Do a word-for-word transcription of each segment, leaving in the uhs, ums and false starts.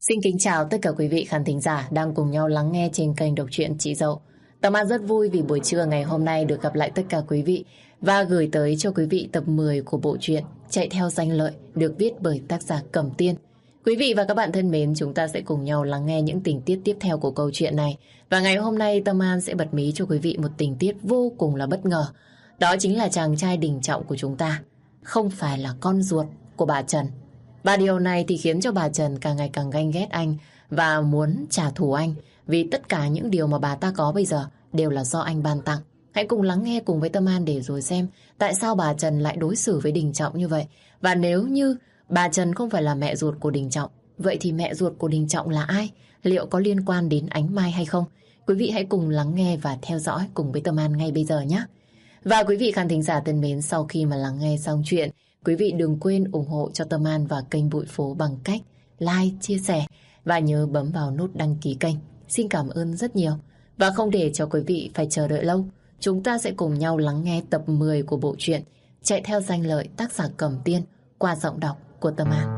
Xin kính chào tất cả quý vị khán thính giả đang cùng nhau lắng nghe trên kênh Đọc truyện Chị Dậu. Tâm An rất vui vì buổi trưa ngày hôm nay được gặp lại tất cả quý vị và gửi tới cho quý vị tập mười của bộ truyện Chạy theo danh lợi được viết bởi tác giả Cẩm Tiên. Quý vị và các bạn thân mến, chúng ta sẽ cùng nhau lắng nghe những tình tiết tiếp theo của câu chuyện này. Và ngày hôm nay Tâm An sẽ bật mí cho quý vị một tình tiết vô cùng là bất ngờ. Đó chính là chàng trai Đình Trọng của chúng ta không phải là con ruột của bà Trần. Và điều này thì khiến cho bà Trần càng ngày càng ganh ghét anh và muốn trả thù anh vì tất cả những điều mà bà ta có bây giờ đều là do anh ban tặng. Hãy cùng lắng nghe cùng với Tâm An để rồi xem tại sao bà Trần lại đối xử với Đình Trọng như vậy. Và nếu như bà Trần không phải là mẹ ruột của Đình Trọng, vậy thì mẹ ruột của Đình Trọng là ai? Liệu có liên quan đến Ánh Mai hay không? Quý vị hãy cùng lắng nghe và theo dõi cùng với Tâm An ngay bây giờ nhé. Và quý vị khán thính giả thân mến, sau khi mà lắng nghe xong chuyện, quý vị đừng quên ủng hộ cho Tâm An và kênh Bụi Phố bằng cách like, chia sẻ và nhớ bấm vào nút đăng ký kênh. Xin cảm ơn rất nhiều. Và không để cho quý vị phải chờ đợi lâu, chúng ta sẽ cùng nhau lắng nghe tập mười của bộ truyện Chạy theo danh lợi tác giả Cẩm Tiên qua giọng đọc của Tâm An.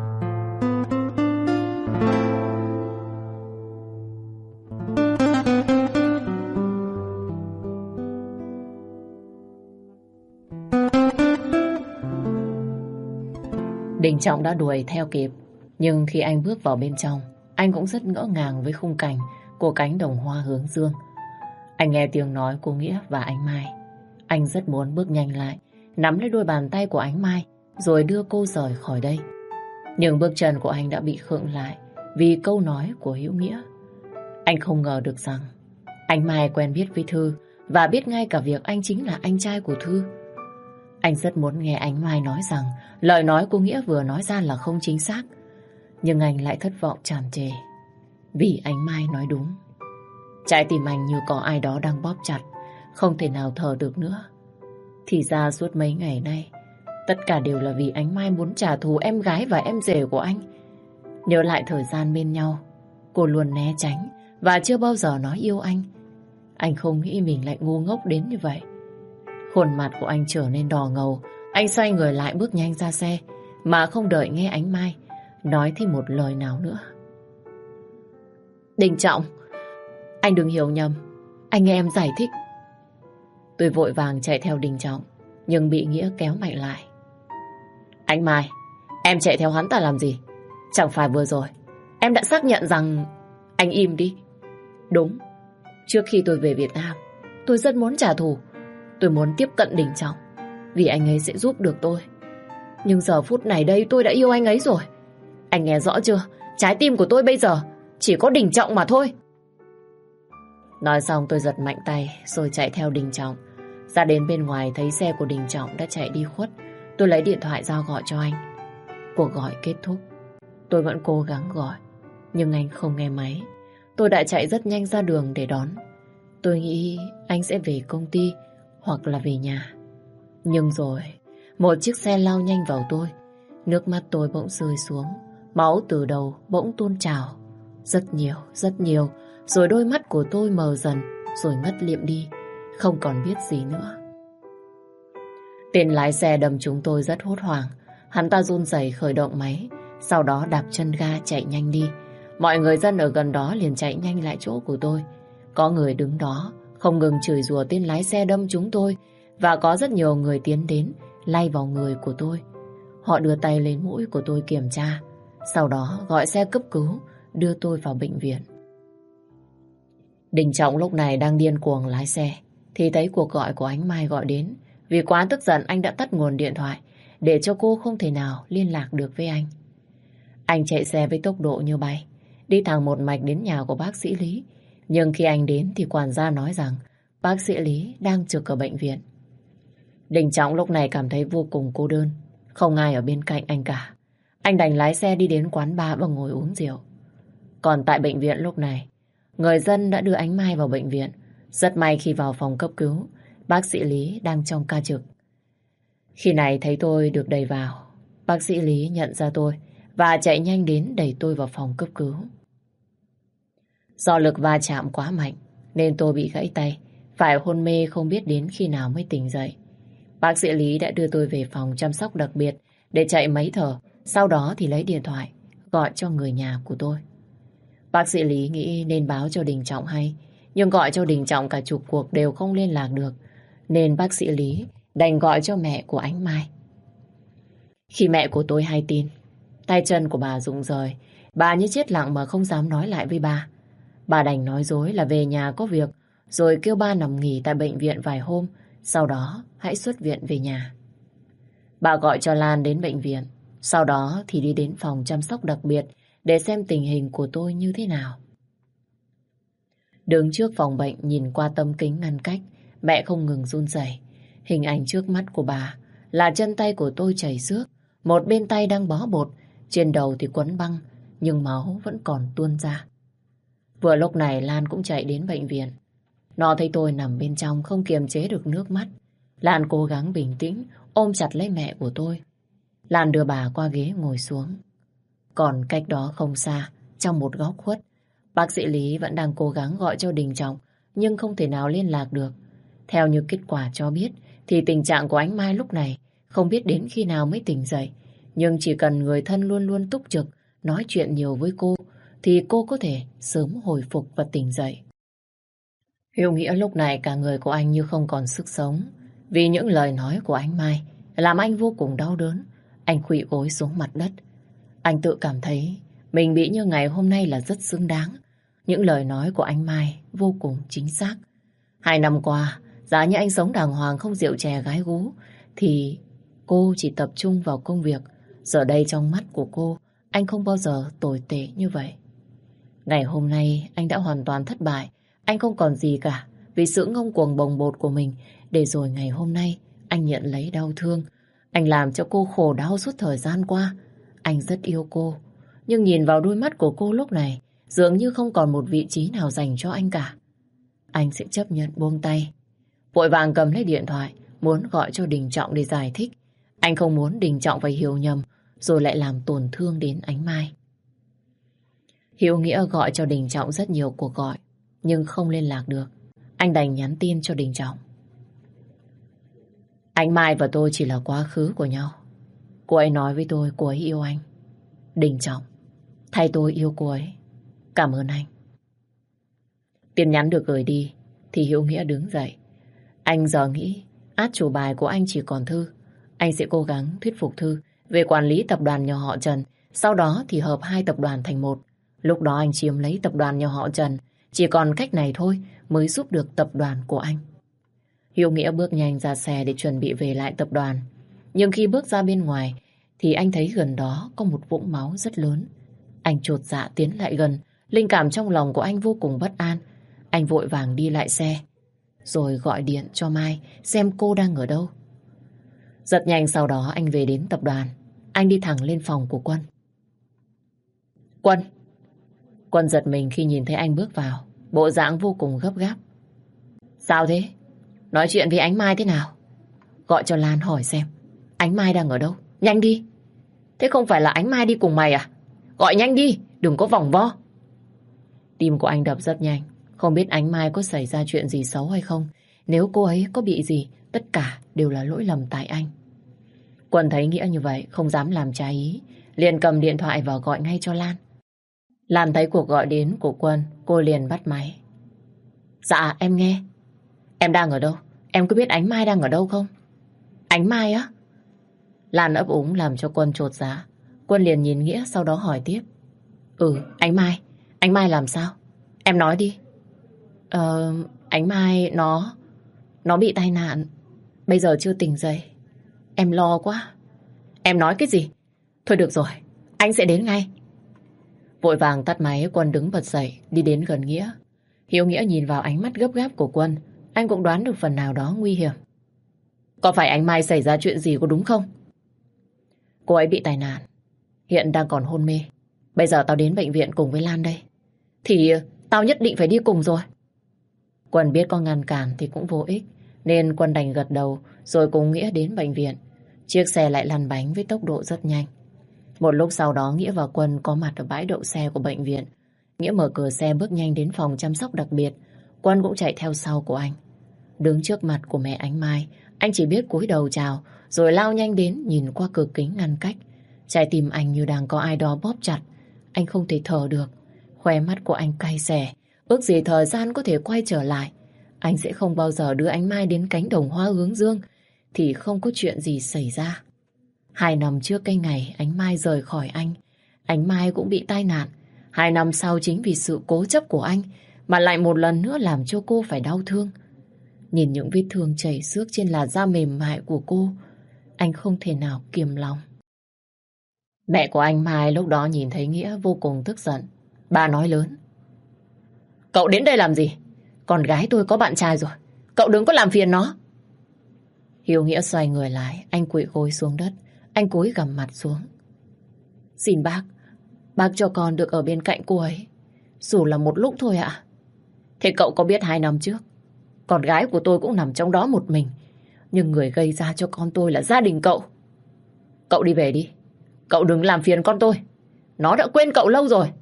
Đình Trọng đã đuổi theo kịp, nhưng khi anh bước vào bên trong, anh cũng rất ngỡ ngàng với khung cảnh của cánh đồng hoa hướng dương. Anh nghe tiếng nói của Nghĩa và Ánh Mai. Anh rất muốn bước nhanh lại, nắm lấy đôi bàn tay của Ánh Mai, rồi đưa cô rời khỏi đây. Nhưng bước chân của anh đã bị khựng lại vì câu nói của Hữu Nghĩa. Anh không ngờ được rằng Ánh Mai quen biết với Thư và biết ngay cả việc anh chính là anh trai của Thư. Anh rất muốn nghe Ánh Mai nói rằng lời nói của Nghĩa vừa nói ra là không chính xác. Nhưng anh lại thất vọng tràn trề vì Ánh Mai nói đúng. Trái tim anh như có ai đó đang bóp chặt, không thể nào thở được nữa. Thì ra suốt mấy ngày nay, tất cả đều là vì Ánh Mai muốn trả thù em gái và em rể của anh. Nhớ lại thời gian bên nhau, cô luôn né tránh và chưa bao giờ nói yêu anh. Anh không nghĩ mình lại ngu ngốc đến như vậy. Khuôn mặt của anh trở nên đỏ ngầu. Anh xoay người lại bước nhanh ra xe, mà không đợi nghe Ánh Mai nói thêm một lời nào nữa. Đình Trọng, anh đừng hiểu nhầm, anh nghe em giải thích. Tôi vội vàng chạy theo Đình Trọng, nhưng bị Nghĩa kéo mạnh lại. Ánh Mai, em chạy theo hắn ta làm gì? Chẳng phải vừa rồi em đã xác nhận rằng... Anh im đi. Đúng, trước khi tôi về Việt Nam, tôi rất muốn trả thù. Tôi muốn tiếp cận Đình Trọng vì anh ấy sẽ giúp được tôi. Nhưng giờ phút này đây tôi đã yêu anh ấy rồi. Anh nghe rõ chưa? Trái tim của tôi bây giờ chỉ có Đình Trọng mà thôi. Nói xong tôi giật mạnh tay rồi chạy theo Đình Trọng. Ra đến bên ngoài thấy xe của Đình Trọng đã chạy đi khuất. Tôi lấy điện thoại ra gọi cho anh. Cuộc gọi kết thúc. Tôi vẫn cố gắng gọi, nhưng anh không nghe máy. Tôi đã chạy rất nhanh ra đường để đón. Tôi nghĩ anh sẽ về công ty hoặc là về nhà. Nhưng rồi một chiếc xe lao nhanh vào tôi. Nước mắt tôi bỗng rơi xuống, máu từ đầu bỗng tuôn trào. Rất nhiều, rất nhiều. Rồi đôi mắt của tôi mờ dần, rồi ngất liệm đi, không còn biết gì nữa. Tên lái xe đâm chúng tôi rất hốt hoảng. Hắn ta run rẩy khởi động máy, sau đó đạp chân ga chạy nhanh đi. Mọi người dân ở gần đó liền chạy nhanh lại chỗ của tôi. Có người đứng đó không ngừng chửi rủa tên lái xe đâm chúng tôi, và có rất nhiều người tiến đến lay vào người của tôi. Họ đưa tay lên mũi của tôi kiểm tra, sau đó gọi xe cấp cứu đưa tôi vào bệnh viện. Đình Trọng lúc này đang điên cuồng lái xe thì thấy cuộc gọi của Ánh Mai gọi đến. Vì quá tức giận anh đã tắt nguồn điện thoại để cho cô không thể nào liên lạc được với anh. Anh chạy xe với tốc độ như bay, đi thẳng một mạch đến nhà của bác sĩ Lý. Nhưng khi anh đến thì quản gia nói rằng bác sĩ Lý đang trực ở bệnh viện. Đình Trọng lúc này cảm thấy vô cùng cô đơn, không ai ở bên cạnh anh cả. Anh đành lái xe đi đến quán bar và ngồi uống rượu. Còn tại bệnh viện lúc này, người dân đã đưa Ánh Mai vào bệnh viện. Rất may khi vào phòng cấp cứu, bác sĩ Lý đang trong ca trực. Khi này thấy tôi được đẩy vào, bác sĩ Lý nhận ra tôi và chạy nhanh đến đẩy tôi vào phòng cấp cứu. Do lực va chạm quá mạnh nên tôi bị gãy tay, phải hôn mê không biết đến khi nào mới tỉnh dậy. Bác sĩ Lý đã đưa tôi về phòng chăm sóc đặc biệt để chạy máy thở, sau đó thì lấy điện thoại gọi cho người nhà của tôi. Bác sĩ Lý nghĩ nên báo cho Đình Trọng hay, nhưng gọi cho Đình Trọng cả chục cuộc đều không liên lạc được, nên bác sĩ Lý đành gọi cho mẹ của Ánh Mai. Khi mẹ của tôi hay tin, tay chân của bà rụng rời, bà như chết lặng mà không dám nói lại với bà. Bà đành nói dối là về nhà có việc, rồi kêu ba nằm nghỉ tại bệnh viện vài hôm, sau đó hãy xuất viện về nhà. Bà gọi cho Lan đến bệnh viện, sau đó thì đi đến phòng chăm sóc đặc biệt để xem tình hình của tôi như thế nào. Đứng trước phòng bệnh nhìn qua tấm kính ngăn cách, mẹ không ngừng run rẩy. Hình ảnh trước mắt của bà là chân tay của tôi chảy xước, một bên tay đang bó bột, trên đầu thì quấn băng, nhưng máu vẫn còn tuôn ra. Vừa lúc này Lan cũng chạy đến bệnh viện. Nó thấy tôi nằm bên trong không kiềm chế được nước mắt. Lan cố gắng bình tĩnh, ôm chặt lấy mẹ của tôi. Lan đưa bà qua ghế ngồi xuống. Còn cách đó không xa, trong một góc khuất, bác sĩ Lý vẫn đang cố gắng gọi cho Đình Trọng, nhưng không thể nào liên lạc được. Theo như kết quả cho biết, thì tình trạng của Ánh Mai lúc này không biết đến khi nào mới tỉnh dậy. Nhưng chỉ cần người thân luôn luôn túc trực, nói chuyện nhiều với cô, thì cô có thể sớm hồi phục và tỉnh dậy. Hiếu Nghĩa lúc này cả người của anh như không còn sức sống. Vì những lời nói của Ánh Mai làm anh vô cùng đau đớn. Anh khuỵu gối xuống mặt đất. Anh tự cảm thấy mình bị như ngày hôm nay là rất xứng đáng. Những lời nói của Ánh Mai vô cùng chính xác. Hai năm qua, giá như anh sống đàng hoàng không rượu chè gái gú, thì cô chỉ tập trung vào công việc. Giờ đây trong mắt của cô, anh không bao giờ tồi tệ như vậy. Ngày hôm nay anh đã hoàn toàn thất bại. Anh không còn gì cả vì sự ngông cuồng bồng bột của mình. Để rồi ngày hôm nay anh nhận lấy đau thương. Anh làm cho cô khổ đau suốt thời gian qua. Anh rất yêu cô, nhưng nhìn vào đôi mắt của cô lúc này dường như không còn một vị trí nào dành cho anh cả. Anh sẽ chấp nhận buông tay. Vội vàng cầm lấy điện thoại, muốn gọi cho Đình Trọng để giải thích. Anh không muốn Đình Trọng phải hiểu nhầm, rồi lại làm tổn thương đến Ánh Mai. Hiếu Nghĩa gọi cho Đình Trọng rất nhiều cuộc gọi, nhưng không liên lạc được. Anh đành nhắn tin cho Đình Trọng. Ánh Mai và tôi chỉ là quá khứ của nhau. Cô ấy nói với tôi cô ấy yêu anh. Đình Trọng, thay tôi yêu cô ấy. Cảm ơn anh. Tin nhắn được gửi đi thì Hiếu Nghĩa đứng dậy. Anh giờ nghĩ át chủ bài của anh chỉ còn Thư. Anh sẽ cố gắng thuyết phục Thư về quản lý tập đoàn nhà họ Trần. Sau đó thì hợp hai tập đoàn thành một. Lúc đó anh chiếm lấy tập đoàn nhà họ Trần. Chỉ còn cách này thôi mới giúp được tập đoàn của anh. Hiếu Nghĩa bước nhanh ra xe để chuẩn bị về lại tập đoàn. Nhưng khi bước ra bên ngoài thì anh thấy gần đó có một vũng máu rất lớn. Anh chột dạ tiến lại gần. Linh cảm trong lòng của anh vô cùng bất an. Anh vội vàng đi lại xe, rồi gọi điện cho Mai xem cô đang ở đâu. Rất nhanh sau đó anh về đến tập đoàn. Anh đi thẳng lên phòng của Quân. Quân! Quân giật mình khi nhìn thấy anh bước vào, bộ dạng vô cùng gấp gáp. Sao thế? Nói chuyện với Ánh Mai thế nào? Gọi cho Lan hỏi xem Ánh Mai đang ở đâu. Nhanh đi! Thế không phải là Ánh Mai đi cùng mày à? Gọi nhanh đi, đừng có vòng vo. Tim của anh đập rất nhanh. Không biết Ánh Mai có xảy ra chuyện gì xấu hay không. Nếu cô ấy có bị gì, tất cả đều là lỗi lầm tại anh. Quân thấy Nghĩa như vậy, không dám làm trái ý, liền cầm điện thoại và gọi ngay cho Lan. Lan thấy cuộc gọi đến của Quân, cô liền bắt máy. Dạ, em nghe. Em đang ở đâu? Em có biết Ánh Mai đang ở đâu không? Ánh Mai á? Lan ấp úng làm cho Quân chột dạ. Quân liền nhìn Nghĩa sau đó hỏi tiếp. Ừ, Ánh Mai. Ánh Mai làm sao? Em nói đi. Ờ, Ánh Mai nó... Nó bị tai nạn. Bây giờ chưa tỉnh dậy. Em lo quá. Em nói cái gì? Thôi được rồi, anh sẽ đến ngay. Vội vàng tắt máy, Quân đứng bật dậy, đi đến gần Nghĩa. Hiếu Nghĩa nhìn vào ánh mắt gấp gáp của Quân. Anh cũng đoán được phần nào đó nguy hiểm. Có phải Ánh Mai xảy ra chuyện gì có đúng không? Cô ấy bị tai nạn, hiện đang còn hôn mê. Bây giờ tao đến bệnh viện cùng với Lan đây. Thì tao nhất định phải đi cùng rồi. Quân biết có ngăn cản thì cũng vô ích, nên Quân đành gật đầu rồi cùng Nghĩa đến bệnh viện. Chiếc xe lại lăn bánh với tốc độ rất nhanh. Một lúc sau đó Nghĩa và Quân có mặt ở bãi đậu xe của bệnh viện. Nghĩa mở cửa xe bước nhanh đến phòng chăm sóc đặc biệt. Quân cũng chạy theo sau của anh. Đứng trước mặt của mẹ Ánh Mai, anh chỉ biết cúi đầu chào rồi lao nhanh đến nhìn qua cửa kính ngăn cách. Trái tim anh như đang có ai đó bóp chặt. Anh không thể thở được. Khóe mắt của anh cay xè, ước gì thời gian có thể quay trở lại. Anh sẽ không bao giờ đưa ánh Mai đến cánh đồng hoa hướng dương, thì không có chuyện gì xảy ra. Hai năm trước cái ngày ánh Mai rời khỏi anh, ánh Mai cũng bị tai nạn. Hai năm sau chính vì sự cố chấp của anh mà lại một lần nữa làm cho cô phải đau thương. Nhìn những vết thương chảy xước trên làn da mềm mại của cô, anh không thể nào kiềm lòng. Mẹ của anh Mai lúc đó nhìn thấy Nghĩa vô cùng tức giận. Bà nói lớn: Cậu đến đây làm gì? Con gái tôi có bạn trai rồi, cậu đừng có làm phiền nó. Hiếu Nghĩa xoay người lại, anh quỵ gối xuống đất, anh cúi gằm mặt xuống. Xin bác, bác cho con được ở bên cạnh cô ấy, dù là một lúc thôi ạ. Thế cậu có biết hai năm trước, con gái của tôi cũng nằm trong đó một mình, nhưng người gây ra cho con tôi là gia đình cậu. Cậu đi về đi, cậu đừng làm phiền con tôi, nó đã quên cậu lâu rồi.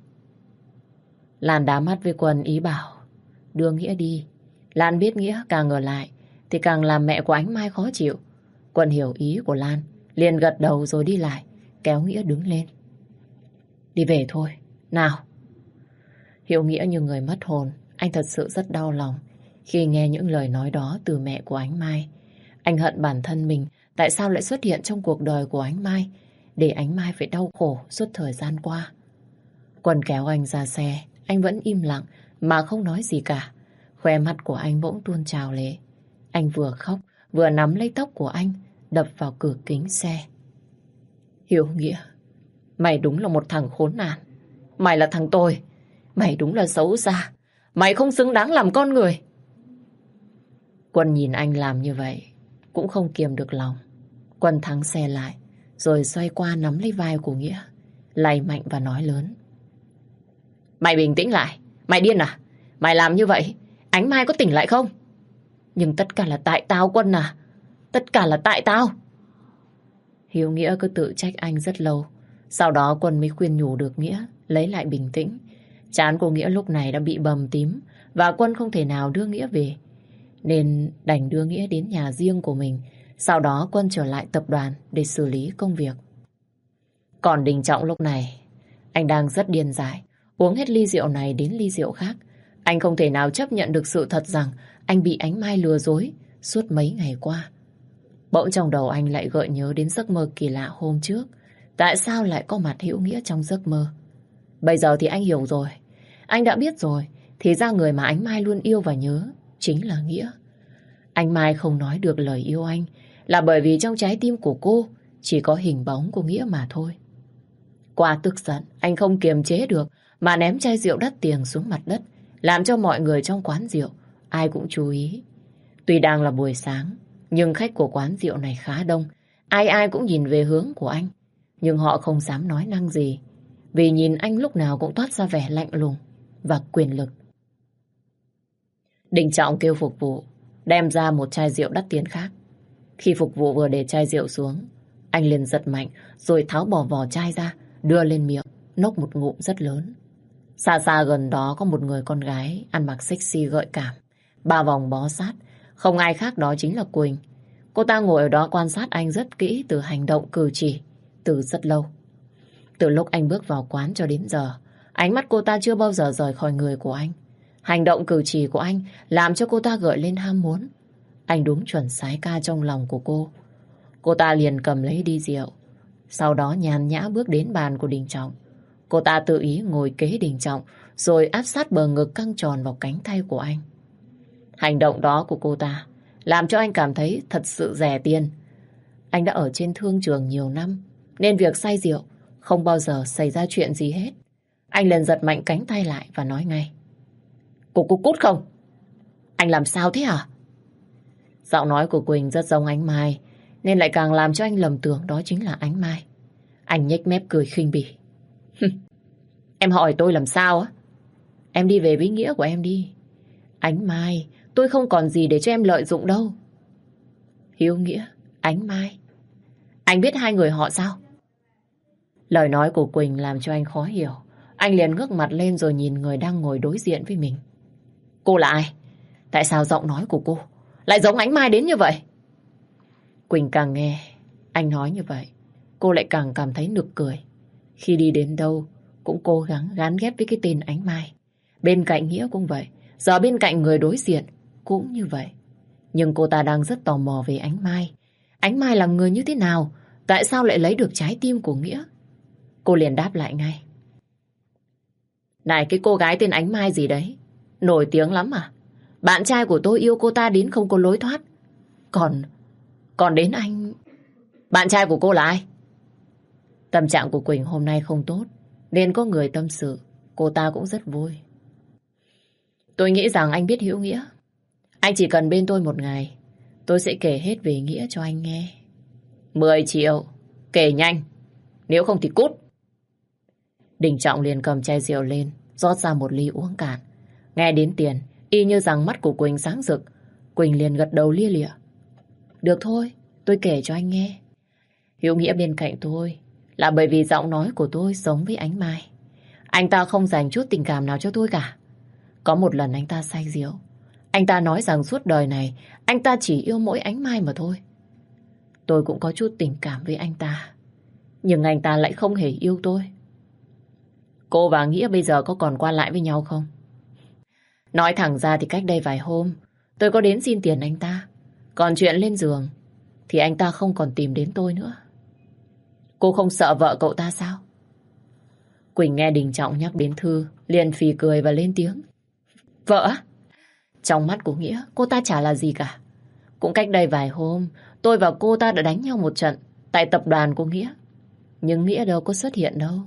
Lan đá mắt với Quân ý bảo đưa Nghĩa đi. Lan biết Nghĩa càng ở lại thì càng làm mẹ của ánh Mai khó chịu. Quân hiểu ý của Lan, liền gật đầu rồi đi lại, kéo Nghĩa đứng lên. Đi về thôi, nào. Hiểu Nghĩa như người mất hồn, anh thật sự rất đau lòng khi nghe những lời nói đó từ mẹ của ánh Mai. Anh hận bản thân mình tại sao lại xuất hiện trong cuộc đời của ánh Mai, để ánh Mai phải đau khổ suốt thời gian qua. Quân kéo anh ra xe, anh vẫn im lặng mà không nói gì cả. Khoe mắt của anh bỗng tuôn trào lệ. Anh vừa khóc vừa nắm lấy tóc của anh, đập vào cửa kính xe. Hiếu Nghĩa, mày đúng là một thằng khốn nạn. Mày là thằng tồi, mày đúng là xấu xa, mày không xứng đáng làm con người. Quân nhìn anh làm như vậy cũng không kiềm được lòng. Quân thắng xe lại, rồi xoay qua nắm lấy vai của Nghĩa, lay mạnh và nói lớn: Mày bình tĩnh lại, mày điên à? Mày làm như vậy ánh Mai có tỉnh lại không? Nhưng tất cả là tại tao Quân à, tất cả là tại tao. Hiếu Nghĩa cứ tự trách anh rất lâu. Sau đó Quân mới khuyên nhủ được Nghĩa lấy lại bình tĩnh. Trán của Nghĩa lúc này đã bị bầm tím, và Quân không thể nào đưa Nghĩa về, nên đành đưa Nghĩa đến nhà riêng của mình. Sau đó Quân trở lại tập đoàn để xử lý công việc. Còn Đình Trọng lúc này, anh đang rất điên dại, uống hết ly rượu này đến ly rượu khác. Anh không thể nào chấp nhận được sự thật rằng anh bị ánh Mai lừa dối suốt mấy ngày qua. Bỗng trong đầu anh lại gợi nhớ đến giấc mơ kỳ lạ hôm trước. Tại sao lại có mặt Hữu Nghĩa trong giấc mơ? Bây giờ thì anh hiểu rồi. Anh đã biết rồi. Thì ra người mà ánh Mai luôn yêu và nhớ chính là Nghĩa. Ánh Mai không nói được lời yêu anh là bởi vì trong trái tim của cô chỉ có hình bóng của Nghĩa mà thôi. Qua tức giận, anh không kiềm chế được mà ném chai rượu đắt tiền xuống mặt đất, làm cho mọi người trong quán rượu ai cũng chú ý. Tuy đang là buổi sáng, nhưng khách của quán rượu này khá đông. Ai ai cũng nhìn về hướng của anh, nhưng họ không dám nói năng gì, vì nhìn anh lúc nào cũng toát ra vẻ lạnh lùng và quyền lực. Đình Trọng kêu phục vụ đem ra một chai rượu đắt tiền khác. Khi phục vụ vừa để chai rượu xuống, anh liền giật mạnh rồi tháo bỏ vỏ chai ra, đưa lên miệng, nốc một ngụm rất lớn. Xa xa gần đó có một người con gái ăn mặc sexy gợi cảm, ba vòng bó sát, không ai khác đó chính là Quỳnh. Cô ta ngồi ở đó quan sát anh rất kỹ từ hành động cử chỉ, từ rất lâu. Từ lúc anh bước vào quán cho đến giờ, ánh mắt cô ta chưa bao giờ rời khỏi người của anh. Hành động cử chỉ của anh làm cho cô ta gợi lên ham muốn. Anh đúng chuẩn sái ca trong lòng của cô. Cô ta liền cầm lấy đi rượu, sau đó nhàn nhã bước đến bàn của Đình Trọng. Cô ta tự ý ngồi kế Đình Trọng, rồi áp sát bờ ngực căng tròn vào cánh tay của anh. Hành động đó của cô ta làm cho anh cảm thấy thật sự rẻ tiền. Anh đã ở trên thương trường nhiều năm, nên việc say rượu không bao giờ xảy ra chuyện gì hết. Anh liền giật mạnh cánh tay lại và nói ngay: Cô cô cút không? Anh làm sao thế hả? Giọng nói của Quỳnh rất giống Ánh Mai, nên lại càng làm cho anh lầm tưởng đó chính là Ánh Mai. Anh nhếch mép cười khinh bỉ. Em hỏi tôi làm sao á? Em đi về với Nghĩa của em đi. Ánh Mai, tôi không còn gì để cho em lợi dụng đâu. Hiếu Nghĩa, Ánh Mai, anh biết hai người họ sao? Lời nói của Quỳnh làm cho anh khó hiểu. Anh liền ngước mặt lên rồi nhìn người đang ngồi đối diện với mình. Cô là ai? Tại sao giọng nói của cô lại giống Ánh Mai đến như vậy? Quỳnh càng nghe anh nói như vậy, cô lại càng cảm thấy nực cười. Khi đi đến đâu, cũng cố gắng gán ghép với cái tên Ánh Mai. Bên cạnh Nghĩa cũng vậy, giờ bên cạnh người đối diện cũng như vậy. Nhưng cô ta đang rất tò mò về Ánh Mai. Ánh Mai là người như thế nào? Tại sao lại lấy được trái tim của Nghĩa? Cô liền đáp lại ngay. Này, cái cô gái tên Ánh Mai gì đấy, nổi tiếng lắm à? Bạn trai của tôi yêu cô ta đến không có lối thoát. Còn, còn đến anh... Bạn trai của cô là ai? Tâm trạng của Quỳnh hôm nay không tốt, nên có người tâm sự. Cô ta cũng rất vui. Tôi nghĩ rằng anh biết hiểu Nghĩa. Anh chỉ cần bên tôi một ngày, tôi sẽ kể hết về Nghĩa cho anh nghe. Mười triệu, kể nhanh, nếu không thì cút. Đình Trọng liền cầm chai rượu lên, rót ra một ly uống cạn. Nghe đến tiền, y như rằng mắt của Quỳnh sáng rực. Quỳnh liền gật đầu lia lịa. Được thôi, tôi kể cho anh nghe. Hiểu Nghĩa bên cạnh tôi là bởi vì giọng nói của tôi giống với Ánh Mai. Anh ta không dành chút tình cảm nào cho tôi cả. Có một lần anh ta say rượu, anh ta nói rằng suốt đời này anh ta chỉ yêu mỗi Ánh Mai mà thôi. Tôi cũng có chút tình cảm với anh ta, nhưng anh ta lại không hề yêu tôi. Cô và Nghĩa bây giờ có còn qua lại với nhau không? Nói thẳng ra thì cách đây vài hôm tôi có đến xin tiền anh ta. Còn chuyện lên giường thì anh ta không còn tìm đến tôi nữa. Cô không sợ vợ cậu ta sao? Quỳnh nghe Đình Trọng nhắc đến Thư liền phì cười và lên tiếng. Vợ á? Trong mắt của Nghĩa, cô ta chả là gì cả. Cũng cách đây vài hôm tôi và cô ta đã đánh nhau một trận tại tập đoàn của Nghĩa. Nhưng Nghĩa đâu có xuất hiện đâu.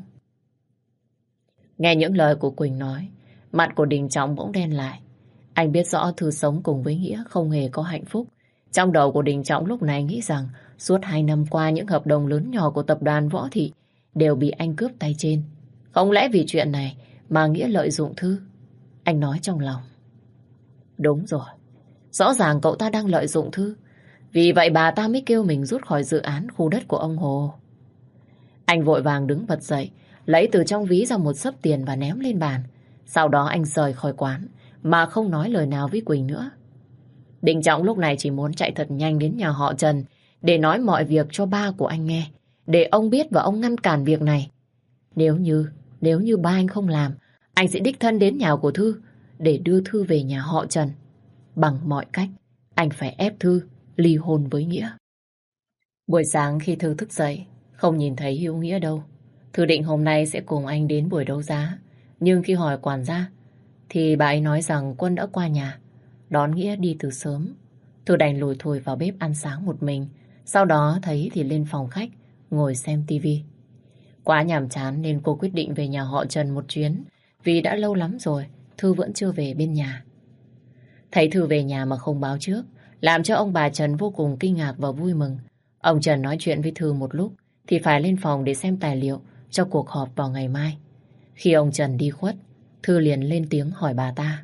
Nghe những lời của Quỳnh nói, mặt của Đình Trọng bỗng đen lại. Anh biết rõ Thư sống cùng với Nghĩa không hề có hạnh phúc. Trong đầu của Đình Trọng lúc này nghĩ rằng suốt hai năm qua những hợp đồng lớn nhỏ của tập đoàn Võ Thị đều bị anh cướp tay trên. Không lẽ vì chuyện này mà Nghĩa lợi dụng Thư? Anh nói trong lòng. Đúng rồi, rõ ràng cậu ta đang lợi dụng Thư. Vì vậy bà ta mới kêu mình rút khỏi dự án khu đất của ông Hồ. Anh vội vàng đứng bật dậy, lấy từ trong ví ra một xấp tiền và ném lên bàn. Sau đó anh rời khỏi quán mà không nói lời nào với Quỳnh nữa. Đình Trọng lúc này chỉ muốn chạy thật nhanh đến nhà họ Trần để nói mọi việc cho ba của anh nghe, để ông biết và ông ngăn cản việc này. Nếu như, nếu như ba anh không làm, anh sẽ đích thân đến nhà của Thư để đưa Thư về nhà họ Trần. Bằng mọi cách, anh phải ép Thư ly hôn với Nghĩa. Buổi sáng khi Thư thức dậy, không nhìn thấy Hiếu Nghĩa đâu. Thư định hôm nay sẽ cùng anh đến buổi đấu giá. Nhưng khi hỏi quản gia, thì bà ấy nói rằng Quân đã qua nhà đón Nghĩa đi từ sớm. Thư đành lủi thủi vào bếp ăn sáng một mình. Sau đó thấy thì lên phòng khách ngồi xem tivi. Quá nhàm chán nên cô quyết định về nhà họ Trần một chuyến. Vì đã lâu lắm rồi Thư vẫn chưa về bên nhà. Thấy Thư về nhà mà không báo trước làm cho ông bà Trần vô cùng kinh ngạc và vui mừng. Ông Trần nói chuyện với Thư một lúc thì phải lên phòng để xem tài liệu cho cuộc họp vào ngày mai. Khi ông Trần đi khuất, Thư liền lên tiếng hỏi bà ta.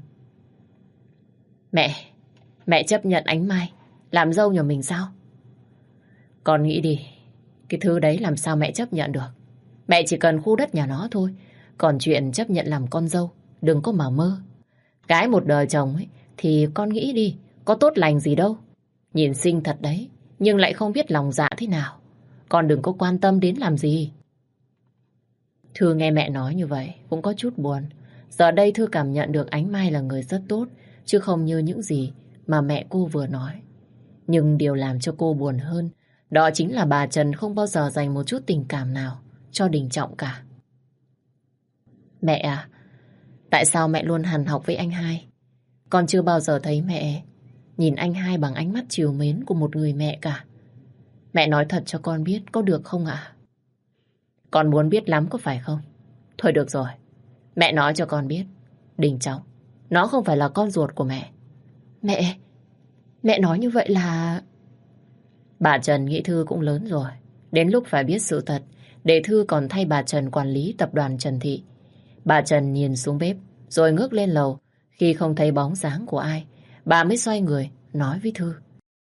Mẹ, mẹ chấp nhận Ánh Mai làm dâu nhà mình sao? Con nghĩ đi, cái thứ đấy làm sao mẹ chấp nhận được. Mẹ chỉ cần khu đất nhà nó thôi. Còn chuyện chấp nhận làm con dâu, đừng có mà mơ. Gái một đời chồng ấy, thì con nghĩ đi, có tốt lành gì đâu. Nhìn xinh thật đấy, nhưng lại không biết lòng dạ thế nào. Con đừng có quan tâm đến làm gì. Thư nghe mẹ nói như vậy cũng có chút buồn. Giờ đây Thư cảm nhận được Ánh Mai là người rất tốt, chứ không như những gì mà mẹ cô vừa nói. Nhưng điều làm cho cô buồn hơn, đó chính là bà Trần không bao giờ dành một chút tình cảm nào cho Đình Trọng cả. Mẹ à, tại sao mẹ luôn hằn học với anh hai? Con chưa bao giờ thấy mẹ nhìn anh hai bằng ánh mắt trìu mến của một người mẹ cả. Mẹ nói thật cho con biết có được không ạ? Con muốn biết lắm có phải không? Thôi được rồi, mẹ nói cho con biết. Đình Trọng, nó không phải là con ruột của mẹ. Mẹ, mẹ nói như vậy là... Bà Trần nghĩ Thư cũng lớn rồi, đến lúc phải biết sự thật, để Thư còn thay bà Trần quản lý tập đoàn Trần Thị. Bà Trần nhìn xuống bếp, rồi ngước lên lầu. Khi không thấy bóng dáng của ai, bà mới xoay người, nói với Thư.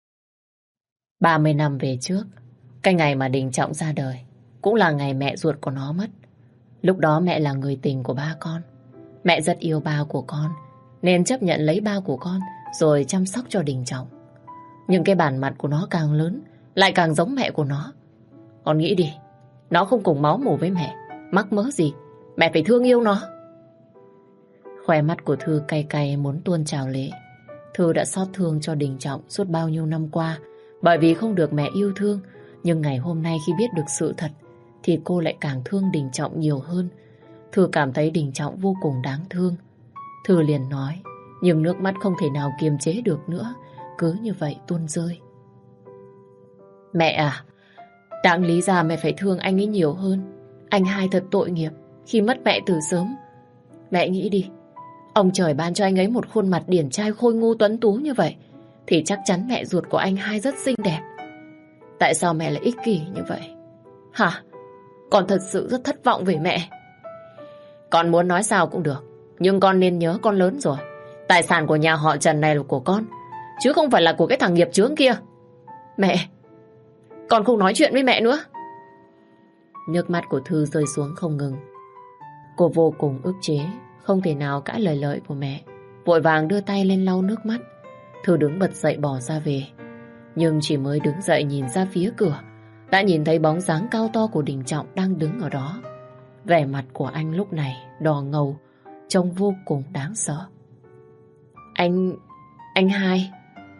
ba mươi năm về trước, cái ngày mà Đình Trọng ra đời, cũng là ngày mẹ ruột của nó mất. Lúc đó mẹ là người tình của ba con. Mẹ rất yêu ba của con, nên chấp nhận lấy ba của con, rồi chăm sóc cho Đình Trọng. Nhưng cái bản mặt của nó càng lớn, lại càng giống mẹ của nó. Con nghĩ đi, nó không cùng máu mủ với mẹ, mắc mớ gì Mẹ phải thương yêu nó. Khóe mắt của Thư cay cay muốn tuôn trào lệ. Thư đã xót thương cho Đình Trọng suốt bao nhiêu năm qua bởi vì không được mẹ yêu thương. Nhưng ngày hôm nay khi biết được sự thật thì cô lại càng thương Đình Trọng nhiều hơn. Thư cảm thấy Đình Trọng vô cùng đáng thương. Thư liền nói, nhưng nước mắt không thể nào kiềm chế được nữa, cứ như vậy tuôn rơi. Mẹ à, đáng lý ra mẹ phải thương anh ấy nhiều hơn. Anh hai thật tội nghiệp khi mất mẹ từ sớm. Mẹ nghĩ đi, ông trời ban cho anh ấy một khuôn mặt điển trai khôi ngô tuấn tú như vậy thì chắc chắn mẹ ruột của anh hai rất xinh đẹp. Tại sao mẹ lại ích kỷ như vậy? Hả? Con thật sự rất thất vọng về mẹ. Con muốn nói sao cũng được, nhưng con nên nhớ con lớn rồi. Tài sản của nhà họ Trần này là của con, chứ không phải là của cái thằng nghiệp chướng kia. Mẹ, con không nói chuyện với mẹ nữa. Nước mắt của Thư rơi xuống không ngừng. Cô vô cùng ức chế, không thể nào cãi lời lợi của mẹ. Vội vàng đưa tay lên lau nước mắt. Thư đứng bật dậy bỏ ra về. Nhưng chỉ mới đứng dậy nhìn ra phía cửa, đã nhìn thấy bóng dáng cao to của Đình Trọng đang đứng ở đó. Vẻ mặt của anh lúc này đỏ ngầu, trông vô cùng đáng sợ. Anh... anh hai.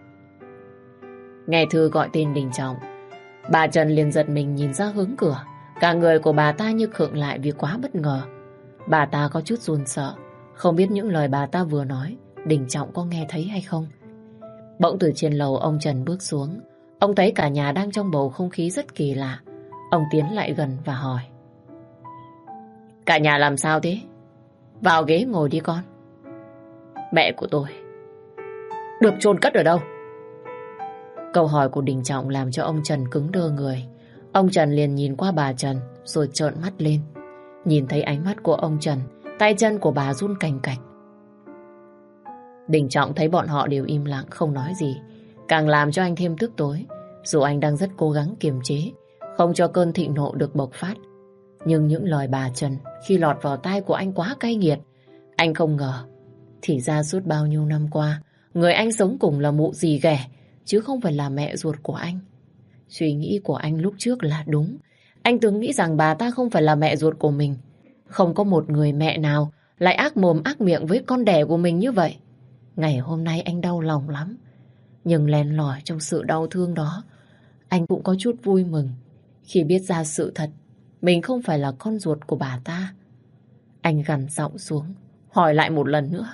Nghe Thư gọi tên Đình Trọng, bà Trần liền giật mình nhìn ra hướng cửa. Cả người của bà ta như khựng lại vì quá bất ngờ. Bà ta có chút run sợ, không biết những lời bà ta vừa nói Đình Trọng có nghe thấy hay không. Bỗng từ trên lầu ông Trần bước xuống. Ông thấy cả nhà đang trong bầu không khí rất kỳ lạ. Ông tiến lại gần và hỏi, cả nhà làm sao thế? Vào ghế ngồi đi con. Mẹ của tôi được chôn cất ở đâu? Câu hỏi của Đình Trọng làm cho ông Trần cứng đơ người. Ông Trần liền nhìn qua bà Trần rồi trợn mắt lên. Nhìn thấy ánh mắt của ông Trần, tay chân của bà run cành cạch. Đình Trọng thấy bọn họ đều im lặng không nói gì, càng làm cho anh thêm tức tối. Dù anh đang rất cố gắng kiềm chế, không cho cơn thịnh nộ được bộc phát, nhưng những lời bà Trần khi lọt vào tai của anh quá cay nghiệt. Anh không ngờ, thì ra suốt bao nhiêu năm qua, người anh sống cùng là mụ dì ghẻ, chứ không phải là mẹ ruột của anh. Suy nghĩ của anh lúc trước là đúng. Anh từng nghĩ rằng bà ta không phải là mẹ ruột của mình. Không có một người mẹ nào lại ác mồm ác miệng với con đẻ của mình như vậy. Ngày hôm nay anh đau lòng lắm. Nhưng len lỏi trong sự đau thương đó, anh cũng có chút vui mừng khi biết ra sự thật mình không phải là con ruột của bà ta. Anh gằn giọng xuống, hỏi lại một lần nữa.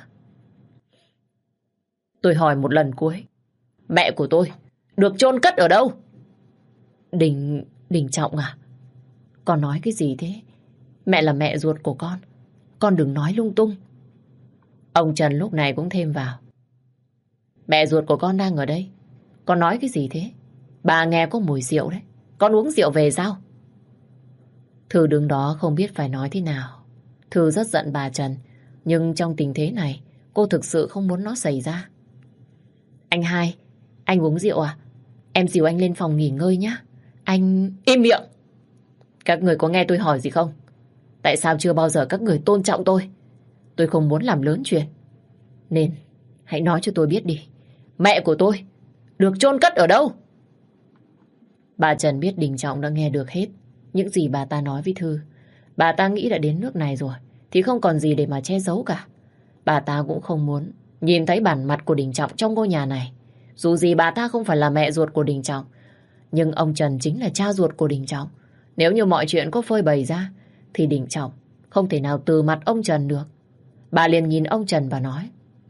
Tôi hỏi một lần cuối, mẹ của tôi được chôn cất ở đâu? Đình... Đình Trọng à? Con nói cái gì thế? Mẹ là mẹ ruột của con. Con đừng nói lung tung. Ông Trần lúc này cũng thêm vào. Mẹ ruột của con đang ở đây. Con nói cái gì thế? Bà nghe có mùi rượu đấy. Con uống rượu về sao? Thư đứng đó không biết phải nói thế nào. Thư rất giận bà Trần, nhưng trong tình thế này cô thực sự không muốn nó xảy ra. Anh hai, anh uống rượu à? Em dìu anh lên phòng nghỉ ngơi nhé. Anh... Im miệng! Các người có nghe tôi hỏi gì không? Tại sao chưa bao giờ các người tôn trọng tôi? Tôi không muốn làm lớn chuyện. Nên hãy nói cho tôi biết đi. Mẹ của tôi được chôn cất ở đâu? Bà Trần biết Đình Trọng đã nghe được hết những gì bà ta nói với Thư. Bà ta nghĩ đã đến nước này rồi thì không còn gì để mà che giấu cả. Bà ta cũng không muốn nhìn thấy bản mặt của Đình Trọng trong ngôi nhà này. Dù gì bà ta không phải là mẹ ruột của Đình Trọng, nhưng ông Trần chính là cha ruột của Đình Trọng. Nếu như mọi chuyện có phơi bày ra thì Đình Trọng không thể nào từ mặt ông Trần được. Bà liền nhìn ông Trần và nói,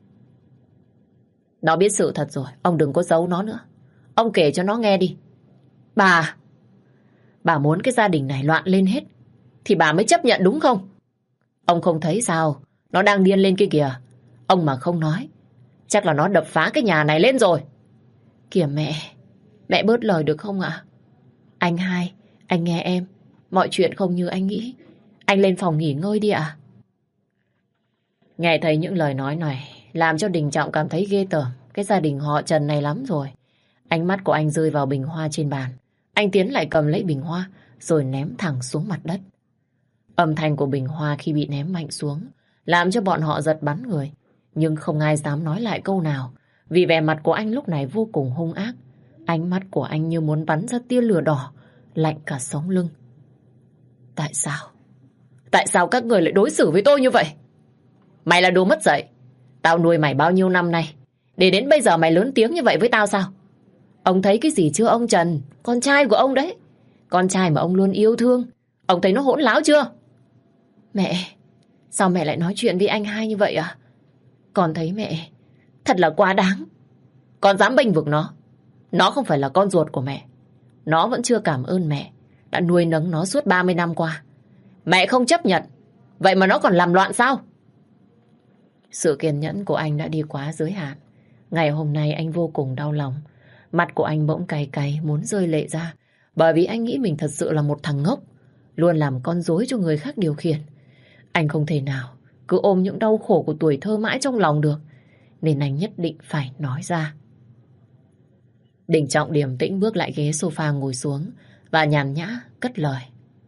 nó biết sự thật rồi, ông đừng có giấu nó nữa. Ông kể cho nó nghe đi. Bà Bà muốn cái gia đình này loạn lên hết thì bà mới chấp nhận đúng không? Ông không thấy sao? Nó đang điên lên kia kìa. Ông mà không nói, chắc là nó đập phá cái nhà này lên rồi. Kìa mẹ, mẹ bớt lời được không ạ? Anh hai, anh nghe em. Mọi chuyện không như anh nghĩ. Anh lên phòng nghỉ ngơi đi ạ. Nghe thấy những lời nói này làm cho Đình Trọng cảm thấy ghê tởm cái gia đình họ Trần này lắm rồi. Ánh mắt của anh rơi vào bình hoa trên bàn. Anh tiến lại cầm lấy bình hoa rồi ném thẳng xuống mặt đất. Âm thanh của bình hoa khi bị ném mạnh xuống làm cho bọn họ giật bắn người. Nhưng không ai dám nói lại câu nào, vì vẻ mặt của anh lúc này vô cùng hung ác. Ánh mắt của anh như muốn bắn ra tia lửa đỏ, lạnh cả sống lưng. Tại sao? Tại sao các người lại đối xử với tôi như vậy? Mày là đồ mất dạy. Tao nuôi mày bao nhiêu năm nay, để đến bây giờ mày lớn tiếng như vậy với tao sao? Ông thấy cái gì chưa ông Trần? Con trai của ông đấy. Con trai mà ông luôn yêu thương. Ông thấy nó hỗn láo chưa? Mẹ, sao mẹ lại nói chuyện với anh hai như vậy à? Con thấy mẹ thật là quá đáng. Con dám bênh vực nó. Nó không phải là con ruột của mẹ. Nó vẫn chưa cảm ơn mẹ đã nuôi nấng nó suốt ba mươi năm qua. Mẹ không chấp nhận, vậy mà nó còn làm loạn sao? Sự kiên nhẫn của anh đã đi quá giới hạn. Ngày hôm nay anh vô cùng đau lòng. Mặt của anh bỗng cay cay muốn rơi lệ ra, bởi vì anh nghĩ mình thật sự là một thằng ngốc, luôn làm con rối cho người khác điều khiển. Anh không thể nào cứ ôm những đau khổ của tuổi thơ mãi trong lòng được, nên anh nhất định phải nói ra. Đình Trọng điềm tĩnh bước lại ghế sofa ngồi xuống và nhàn nhã cất lời.